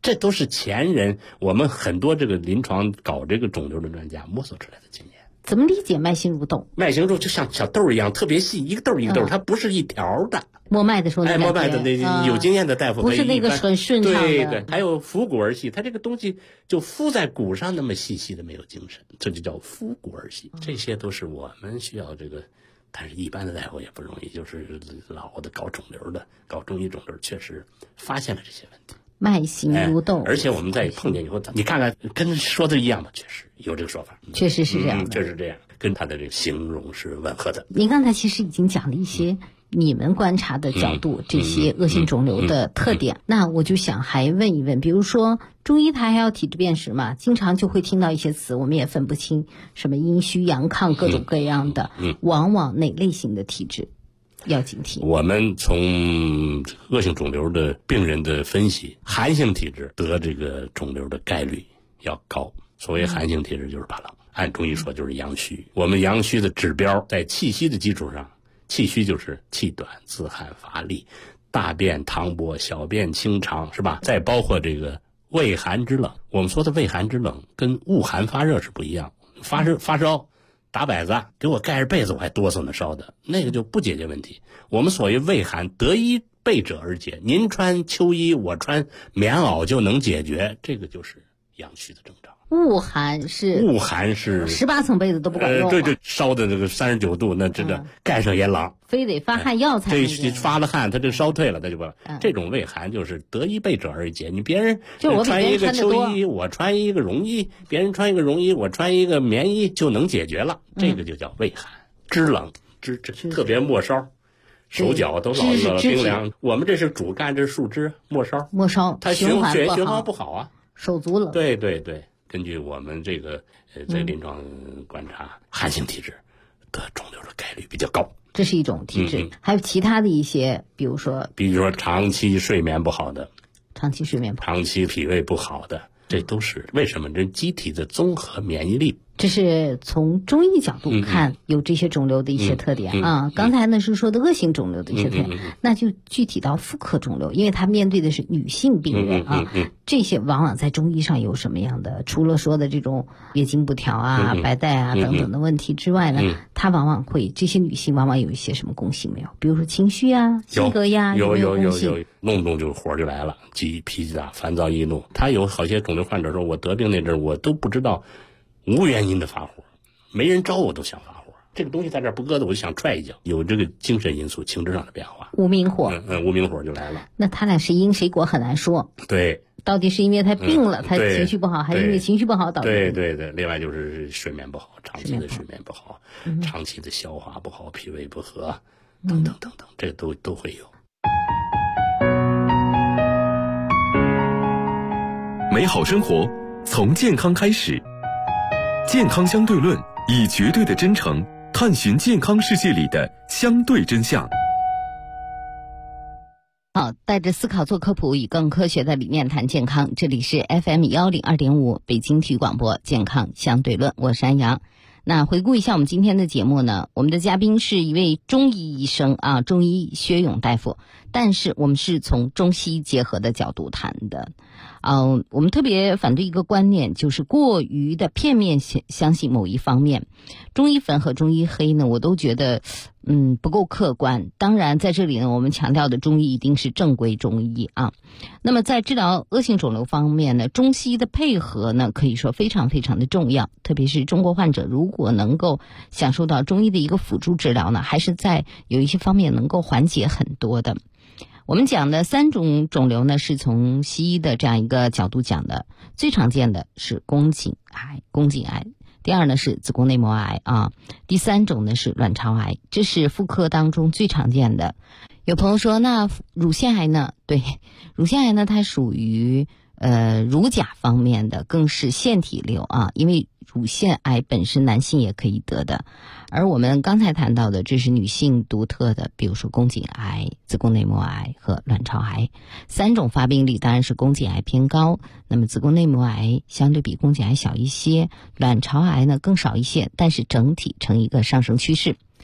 这都是前人我们很多这个临床搞这个肿瘤的专家摸索出来的经验。 怎么理解脉性蠕动？ 脉性蠕动就像小豆一样，特别细，一个豆一个豆，它不是一条的。 摸脉的时候， 摸脉的那有经验的大夫不是那个很顺畅的。 对对，还有腹股而细，它这个东西就敷在骨上那么细细的，没有精神，这就叫敷骨而细。这些都是我们需要这个，但是一般的大夫也不容易，就是老的搞肿瘤的，搞中医肿瘤，确实发现了这些问题。 脉性蠕动， 而且我们在碰见以后，你看看跟说的一样吗？确实有这个说法， 确实是这样的， 确实这样，跟他的这个形容是吻合的。 您刚才其实已经讲了一些你们观察的角度，这些恶性肿瘤的特点。那我就想还问一问，比如说中医它还要体质辨识嘛，经常就会听到一些词，我们也分不清，什么阴虚阳亢各种各样的，往往哪类型的体质要警惕？ 我们从恶性肿瘤的病人的分析，寒性体质得这个肿瘤的概率要高。所谓寒性体质就是怕冷，按中医说就是阳虚。我们阳虚的指标在气虚的基础上，气虚就是气短、自汗、乏力、大便溏薄、小便清长，是吧？再包括这个畏寒之冷。我们说的畏寒之冷跟恶寒发热是不一样。发烧打摆子，给我盖着被子我还哆嗦呢，烧的那个就不解决问题。我们所谓畏寒，得一备者而解。您穿秋衣，我穿棉袄就能解决，这个就是阳虚的征兆。 恶寒是18层被子都不管用。 对，烧的这个39度，那真的盖上也冷， 非得发汗药才能解。 这发了汗，它这烧退了，它就不。这种畏寒就是得一备者而解。你别人穿一个秋衣，我穿一个绒衣；别人穿一个绒衣，我穿一个棉衣，就能解决了。这个就叫畏寒。肢冷，特别末梢，手脚都老冰凉。我们这是主干，这是树枝，末梢，它循环不好啊， 手足冷。 对。根据我们这个在临床观察，寒性体质得肿瘤的概率比较高， 这是一种体质。还有其他的一些，比如说长期睡眠不好的， 长期脾胃不好的，这都是为什么？这机体的综合免疫力。 这是从中医角度看有这些肿瘤的一些特点啊。刚才呢是说的恶性肿瘤的一些特点，那就具体到妇科肿瘤，因为它面对的是女性病人啊。这些往往在中医上有什么样的？除了说的这种月经不调啊、白带啊等等的问题之外呢，它往往会这些女性往往有一些什么共性没有？比如说情绪啊、性格呀， 有共性？ 弄就火就来了，脾气大、烦躁易怒。他有好些肿瘤患者说，我得病那阵儿我都不知道无原因的发火，没人招我都想发火，这个东西在这儿不搁的我就想踹一脚，有这个精神因素、情志上的变化， 无名火， 无名火就来了。 那他俩谁因谁果很难说。 对， 到底是因为他病了，他情绪不好，还是因为情绪不好导致？ 对。另外就是睡眠不好，长期的睡眠不好，长期的消化不好，脾胃不和，等等，这都会有。 美好生活从健康开始，健康相对论以绝对的真诚探寻健康世界里的相对真相。 好，带着思考做科普，以更科学的理念谈健康。这里是 FM102.5 北京体育广播健康相对论，我是安阳。那回顾一下我们今天的节目呢，我们的嘉宾是一位中医医生啊，中医薛勇大夫，但是我们是从中西结合的角度谈的。我们特别反对一个观念，就是过于的片面相信某一方面。中医粉和中医黑呢，我都觉得不够客观。当然在这里呢，我们强调的中医一定是正规中医啊。那么在治疗恶性肿瘤方面呢，中西的配合呢，可以说非常非常的重要。特别是中国患者如果能够享受到中医的一个辅助治疗呢，还是在有一些方面能够缓解很多的。我们讲的3种肿瘤呢，是从西医的这样一个角度讲的。最常见的是宫颈癌，第二呢是子宫内膜癌啊，第3种呢是卵巢癌，这是妇科当中最常见的。有朋友说，那乳腺癌呢？对，乳腺癌呢，它属于乳甲方面的，更是腺体瘤啊，因为乳腺癌本身男性也可以得的，而我们刚才谈到的这是女性独特的，比如说宫颈癌、子宫内膜癌和卵巢癌。3种发病率当然是宫颈癌偏高，那么子宫内膜癌相对比宫颈癌小一些，卵巢癌呢更少一些，但是整体呈一个上升趋势。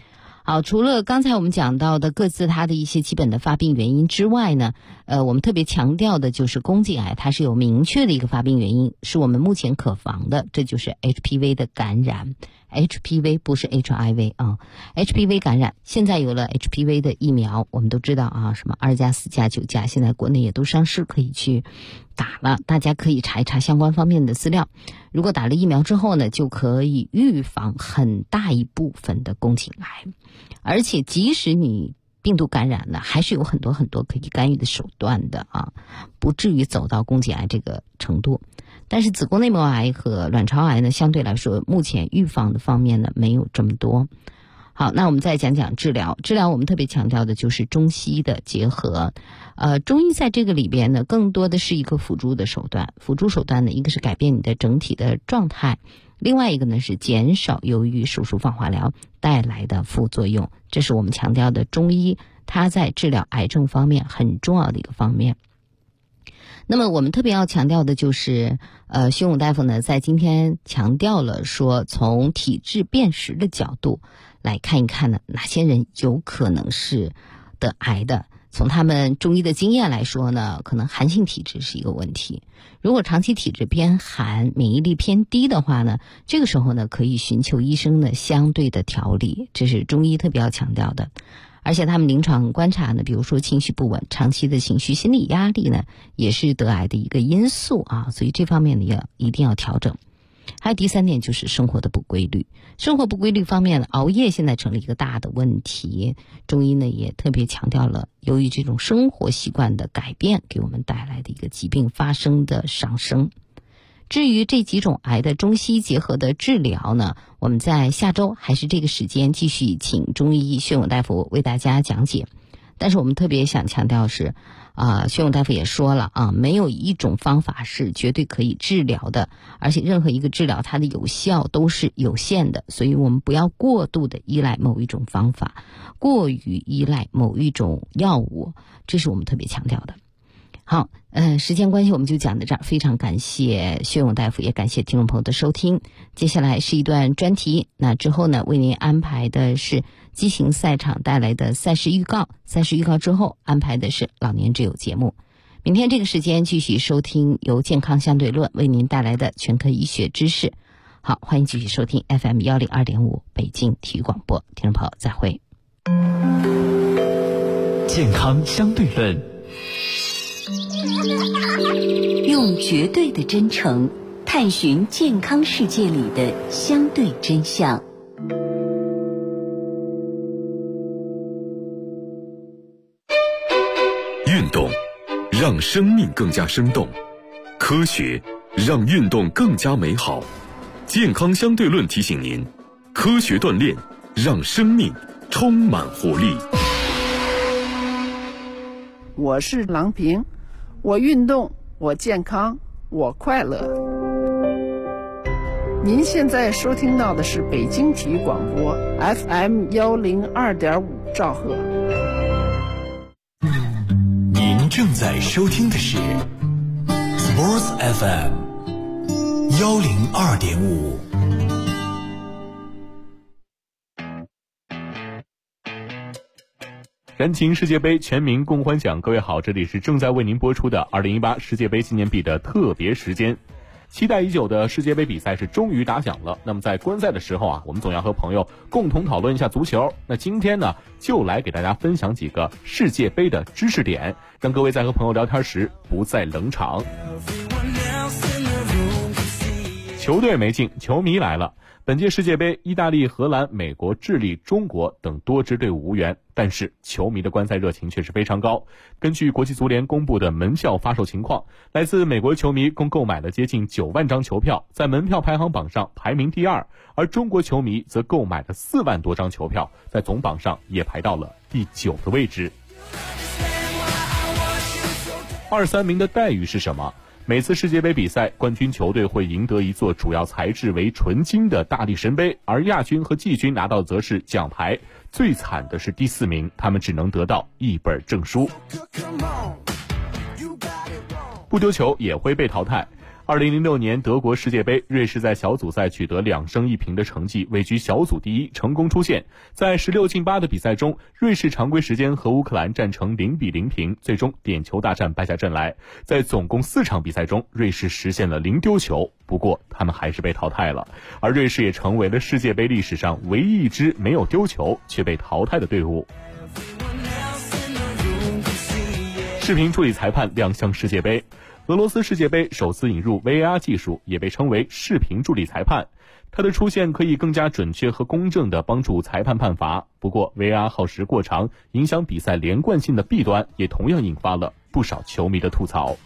好，除了刚才我们讲到的各自它的一些基本的发病原因之外呢，我们特别强调的就是宫颈癌，它是有明确的一个发病原因，是我们目前可防的，这就是 HPV 的感染。HPV 不是 HIV 啊 ，HPV 感染，现在有了 HPV 的疫苗，我们都知道啊，什么2+、4+、9+，现在国内也都上市，可以去打了，大家可以查一查相关方面的资料。如果打了疫苗之后呢，就可以预防很大一部分的宫颈癌，而且即使你病毒感染了，还是有很多可以干预的手段的啊，不至于走到宫颈癌这个程度。但是子宫内膜癌和卵巢癌呢，相对来说目前预防的方面呢没有这么多。好，那我们再讲讲治疗。治疗我们特别强调的就是中西的结合。中医在这个里边呢，更多的是一个辅助的手段。辅助手段呢，一个是改变你的整体的状态，另外一个呢是减少由于手术放化疗带来的副作用。这是我们强调的中医它在治疗癌症方面很重要的一个方面。那么我们特别要强调的就是薛勇大夫呢在今天强调了说，从体质辨识的角度来看一看呢，哪些人有可能是得癌的。从他们中医的经验来说呢，可能寒性体质是一个问题。如果长期体质偏寒，免疫力偏低的话呢，这个时候呢可以寻求医生的相对的调理，这是中医特别要强调的。而且他们临床观察呢，比如说情绪不稳，长期的情绪心理压力呢，也是得癌的一个因素啊，所以这方面呢一定要调整。还有第3点就是生活的不规律。生活不规律方面呢，熬夜现在成了一个大的问题。中医呢也特别强调了，由于这种生活习惯的改变给我们带来的一个疾病发生的上升。至于这几种癌的中西结合的治疗呢，我们在下周还是这个时间继续请中医薛勇大夫为大家讲解。但是我们特别想强调是薛勇大夫也说了啊，没有一种方法是绝对可以治疗的，而且任何一个治疗它的有效都是有限的，所以我们不要过度的依赖某一种方法，过于依赖某一种药物，这是我们特别强调的。好，时间关系我们就讲到这儿，非常感谢薛勇大夫，也感谢听众朋友的收听。接下来是一段专题，那之后呢为您安排的是畸形赛场带来的赛事预告，赛事预告之后安排的是老年之友节目。明天这个时间继续收听由健康相对论为您带来的全科医学知识。好，欢迎继续收听 FM 102.5北京体育广播，听众朋友再会。 健康相对论， 用绝对的真诚探寻健康世界里的相对真相。 运动让生命更加生动，科学让运动更加美好。健康相对论提醒您，科学锻炼让生命充满活力。 我是郎平，我运动，我健康，我快乐。您现在收听到的是北京体育广播 FM 102.5兆赫。 您正在收听的是 Sports FM 102.5。 燃情世界杯，全民共欢享。各位好，这里是正在为您播出的2018世界杯纪念币的特别时间。期待已久的世界杯比赛是终于打响了。那么在观赛的时候啊，我们总要和朋友共同讨论一下足球。那今天呢，就来给大家分享几个世界杯的知识点，让各位在和朋友聊天时不再冷场。球队没进，球迷来了。本届世界杯，意大利、荷兰、美国、智利、中国等多支队伍无缘，但是球迷的观赛热情却是非常高。根据国际足联公布的门票发售情况，来自美国球迷共购买了接近9万张球票，在门票排行榜上排名第2，而中国球迷则购买了4万多张球票，在总榜上也排到了第9的位置。2、3名的待遇是什么？每次世界杯比赛，冠军球队会赢得一座主要材质为纯金的大力神杯，而亚军和季军拿到则是奖牌。最惨的是第4名，他们只能得到一本证书。不丢球也会被淘汰。 2006年德国世界杯，瑞士在小组赛取得2胜1平的成绩，位居小组第一，成功出线。在16进8的比赛中，瑞士常规时间和乌克兰战成0-0平，最终点球大战败下阵来。在总共4场比赛中，瑞士实现了0丢球，不过他们还是被淘汰了。而瑞士也成为了世界杯历史上唯一一支没有丢球却被淘汰的队伍。视频助理裁判亮相世界杯。俄罗斯世界杯首次引入 VAR 技术，也被称为视频助理裁判。它的出现可以更加准确和公正地帮助裁判判罚。不过 VAR 耗时过长，影响比赛连贯性的弊端也同样引发了不少球迷的吐槽。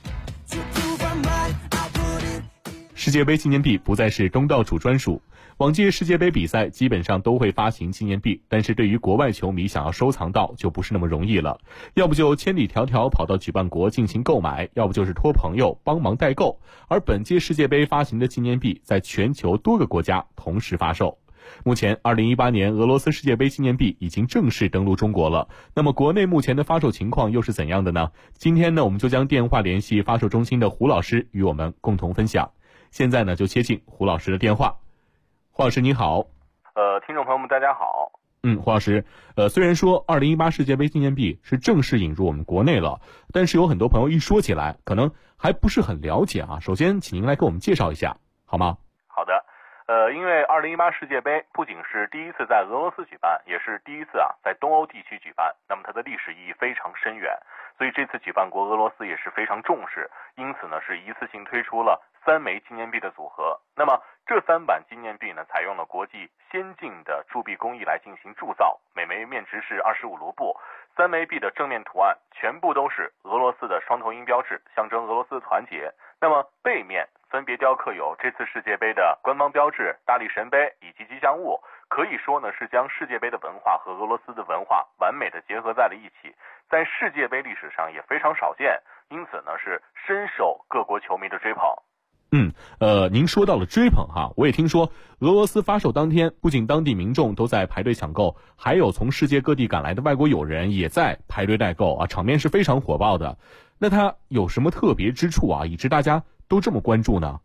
世界杯纪念币不再是东道主专属。往届世界杯比赛基本上都会发行纪念币，但是对于国外球迷想要收藏到就不是那么容易了，要不就千里迢迢跑到举办国进行购买，要不就是托朋友帮忙代购。而本届世界杯发行的纪念币在全球多个国家同时发售。目前2018年俄罗斯世界杯纪念币已经正式登陆中国了，那么国内目前的发售情况又是怎样的呢？今天呢，我们就将电话联系发售中心的胡老师与我们共同分享。现在呢，就接进胡老师的电话。胡老师你好。 听众朋友们大家好。 胡老师，虽然说2018世界杯纪念币是正式引入我们国内了，但是有很多朋友一说起来可能还不是很了解啊。首先请您来给我们介绍一下好吗？ 好的。因为2018世界杯不仅是第一次在俄罗斯举办，也是第一次在东欧地区举办，那么它的历史意义非常深远，所以这次举办国俄罗斯也是非常重视，因此呢是一次性推出了3枚纪念币的组合。那么这3版纪念币呢，采用了国际先进的铸币工艺来进行铸造，每枚面值是25卢布。3枚币的正面图案全部都是俄罗斯的双头鹰标志，象征俄罗斯的团结。那么背面分别雕刻有这次世界杯的官方标志、大力神杯以及吉祥物，可以说呢是将世界杯的文化和俄罗斯的文化完美的结合在了一起，在世界杯历史上也非常少见，因此呢是深受各国球迷的追捧。 您说到了追捧哈，我也听说俄罗斯发售当天，不仅当地民众都在排队抢购，还有从世界各地赶来的外国友人也在排队代购啊，场面是非常火爆的。那它有什么特别之处啊，以致大家都这么关注呢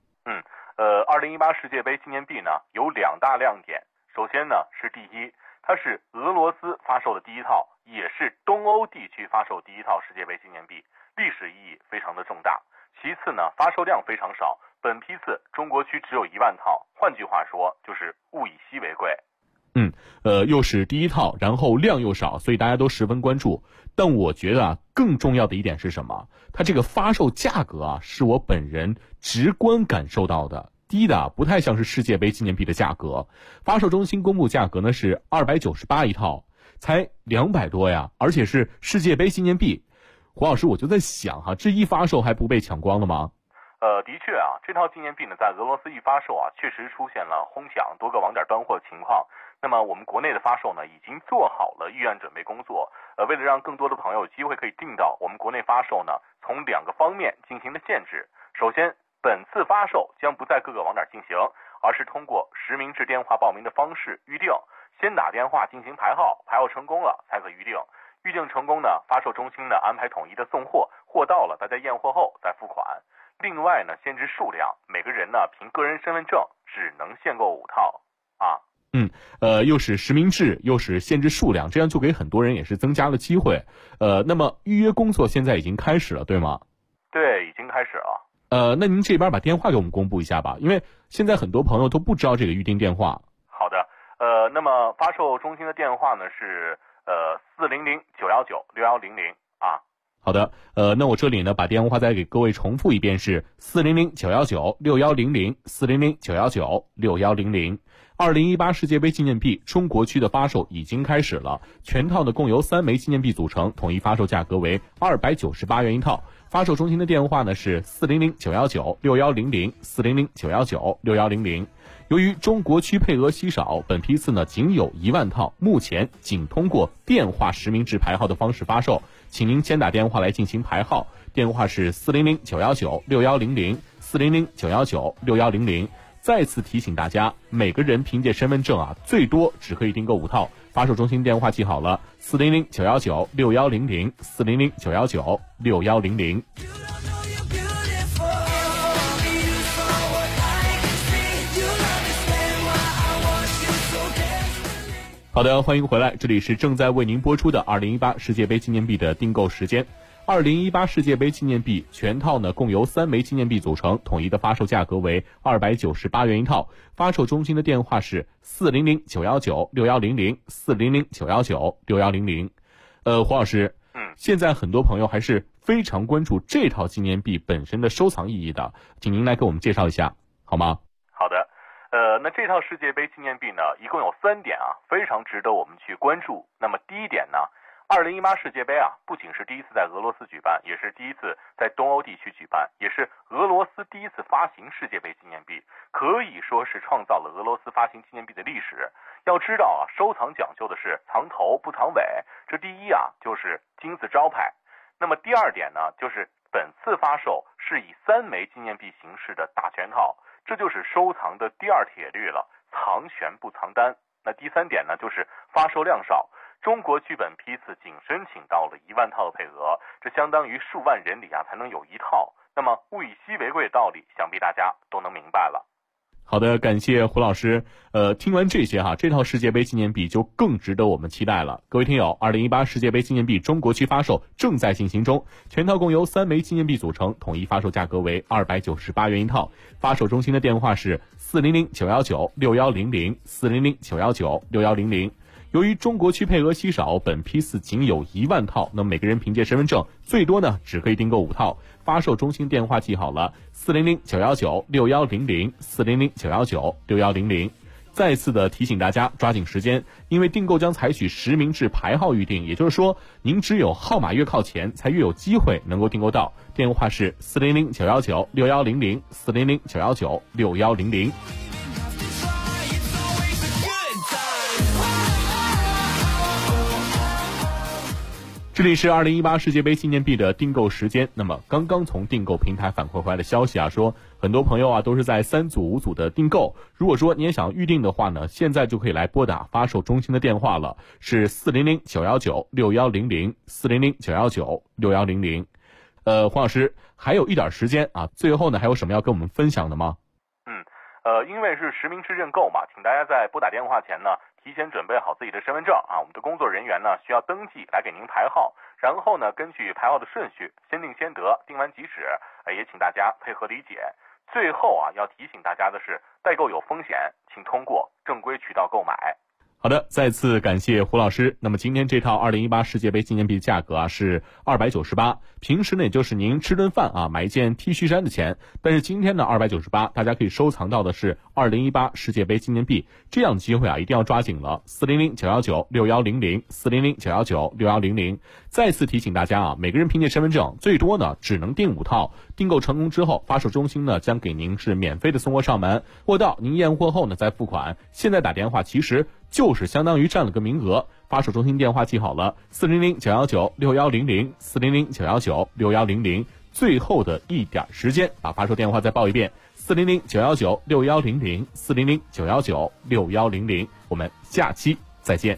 ？2018世界杯纪念币呢有2大亮点。首先呢是第一，它是俄罗斯发售的第一套，也是东欧地区发售第一套世界杯纪念币，历史意义非常的重大。其次呢，发售量非常少，本批次中国区只有1万套，换句话说就是物以稀为贵。 又是第一套，然后量又少，所以大家都十分关注。但我觉得更重要的一点是什么？它这个发售价格是我本人直观感受到的，低的不太像是世界杯纪念币的价格。发售中心公布价格呢是298一套，才200多呀，而且是世界杯纪念币。胡老师，我就在想这一发售还不被抢光了吗？ 的确这套纪念币呢在俄罗斯一发售确实出现了哄抢多个网点断货情况。那么我们国内的发售呢已经做好了预案准备工作，为了让更多的朋友有机会可以订到，我们国内发售呢从2个方面进行了限制。首先，本次发售将不在各个网点进行，而是通过实名制电话报名的方式预定，先打电话进行排号，排号成功了才可预定。预定成功呢，发售中心呢安排统一的送货，货到了大家验货后再付款。另外呢，限制数量，每个人呢凭个人身份证只能限购5套又是实名制，又是限制数量，这样就给很多人也是增加了机会。那么预约工作现在已经开始了，对吗？ 对，已经开始了。 那您这边把电话给我们公布一下吧，因为现在很多朋友都不知道这个预订电话。 好的，那么发售中心的电话呢是400-919-6100 好的，那我这里呢把电话再给各位重复一遍，是400-919-6100 400-919-6100。2018世界杯纪念币中国区的发售已经开始了，全套呢共由3枚纪念币组成，统一发售价格为298元一套。发售中心的电话呢是400-919-6100 400-919-6100。由于中国区配额稀少，本批次呢仅有1万套，目前仅通过电话实名制排号的方式发售，请您先打电话来进行排号，电话是400-919-6100 400-919-6100。再次提醒大家，每个人凭借身份证最多只可以订购5套。发售中心电话记好了，400-919-6100 400-919-6100。 好的，欢迎回来，这里是正在为您播出的2018世界杯纪念币的订购时间。2018世界杯纪念币全套呢共由3枚纪念币组成，统一的发售价格为298元一套，发售中心的电话是400-919-6100 黄老师，现在很多朋友还是非常关注这套纪念币本身的收藏意义的，请您来给我们介绍一下好吗？ 好的，那这套世界杯纪念币呢，一共有3点啊，非常值得我们去关注。那么第一点呢，2018世界杯啊，不仅是第一次在俄罗斯举办，也是第一次在东欧地区举办，也是俄罗斯第一次发行世界杯纪念币，可以说是创造了俄罗斯发行纪念币的历史。要知道啊，收藏讲究的是藏头不藏尾，这第一啊就是金字招牌。那么第二点呢，就是本次发售是以3枚纪念币形式的大全套，这就是收藏的第二铁律了，藏全不藏单。那第3点呢，就是发售量少。中国剧本批次仅申请到了1万套的配额，这相当于数万人里啊才能有1套。那么物以稀为贵的道理，想必大家都能明白了。 好的，感谢胡老师。听完这些这套世界杯纪念币就更值得我们期待了。各位听友，2018世界杯纪念币中国区发售正在进行中，全套共由3枚纪念币组成，统一发售价格为298元一套。发售中心的电话是400-919-6100 400-919-6100。由于中国区配额稀少，本批次仅有1万套，那么每个人凭借身份证最多呢只可以订购5套。发售中心电话记好了，400-919-6100 400-919-6100。再次的提醒大家抓紧时间，因为订购将采取实名制排号预订，也就是说您只有号码越靠前才越有机会能够订购到。电话是400-919-6100 400-919-6100。这里是2018世界杯纪念币的订购时间。那么刚刚从订购平台反馈回来的消息说很多朋友都是在3组5组的订购。如果说你也想预定的话呢，现在就可以来拨打发售中心的电话了，是400-919-6100 400-919-6100。黄老师还有一点时间最后呢还有什么要跟我们分享的吗？ 因为是实名制认购嘛，请大家在拨打电话前呢提前准备好自己的身份证我们的工作人员呢需要登记来给您排号，然后呢根据排号的顺序先定先得，定完即止，也请大家配合理解。最后要提醒大家的是，代购有风险，请通过正规渠道购买。 好的，再次感谢胡老师。那么今天这套2018世界杯纪念币价格是298，平时呢也就是您吃顿饭买一件 T 恤衫的钱，但是今天呢298，大家可以收藏到的是2018世界杯纪念币，这样的机会一定要抓紧了。400-919-6100 400-919-6100。再次提醒大家每个人凭借身份证最多呢只能订5套，订购成功之后，发售中心呢将给您是免费的送货上门，货到您验货后呢再付款。现在打电话其实就是相当于占了个名额。发售中心电话记好了，400-919-6100 400-919-6100。最后的一点时间，把发售电话再报一遍，400-919-6100 400-919-6100。我们下期再见。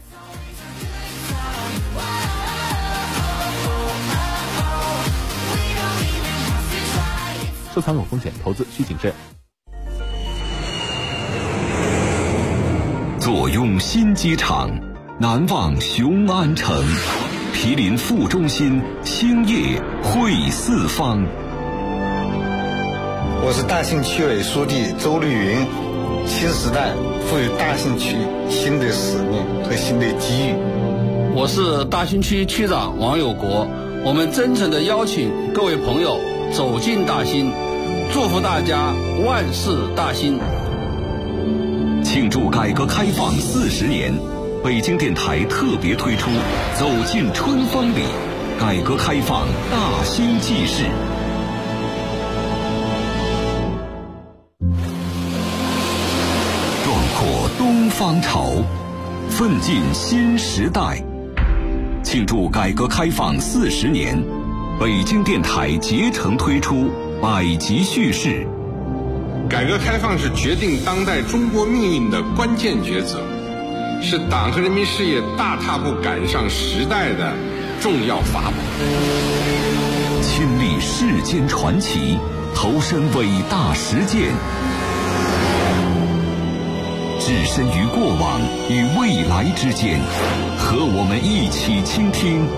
收藏有风险，投资需谨慎。 坐拥新机场，难忘雄安城，毗邻副中心，兴业汇四方。 我是大兴区委书记周绿云。新时代赋予大兴区新的使命和新的机遇。 我是大兴区区长王有国。我们真诚地邀请各位朋友走进大兴，祝福大家万事大兴。 庆祝改革开放40年，北京电台特别推出《走进春风里》，改革开放大兴纪事。壮阔东方潮，奋进新时代。庆祝改革开放40年，北京电台竭诚推出百集叙事。 改革开放是决定当代中国命运的关键抉择，是党和人民事业大踏步赶上时代的重要法宝。 亲历世间传奇，投身伟大实践， 置身于过往与未来之间，和我们一起倾听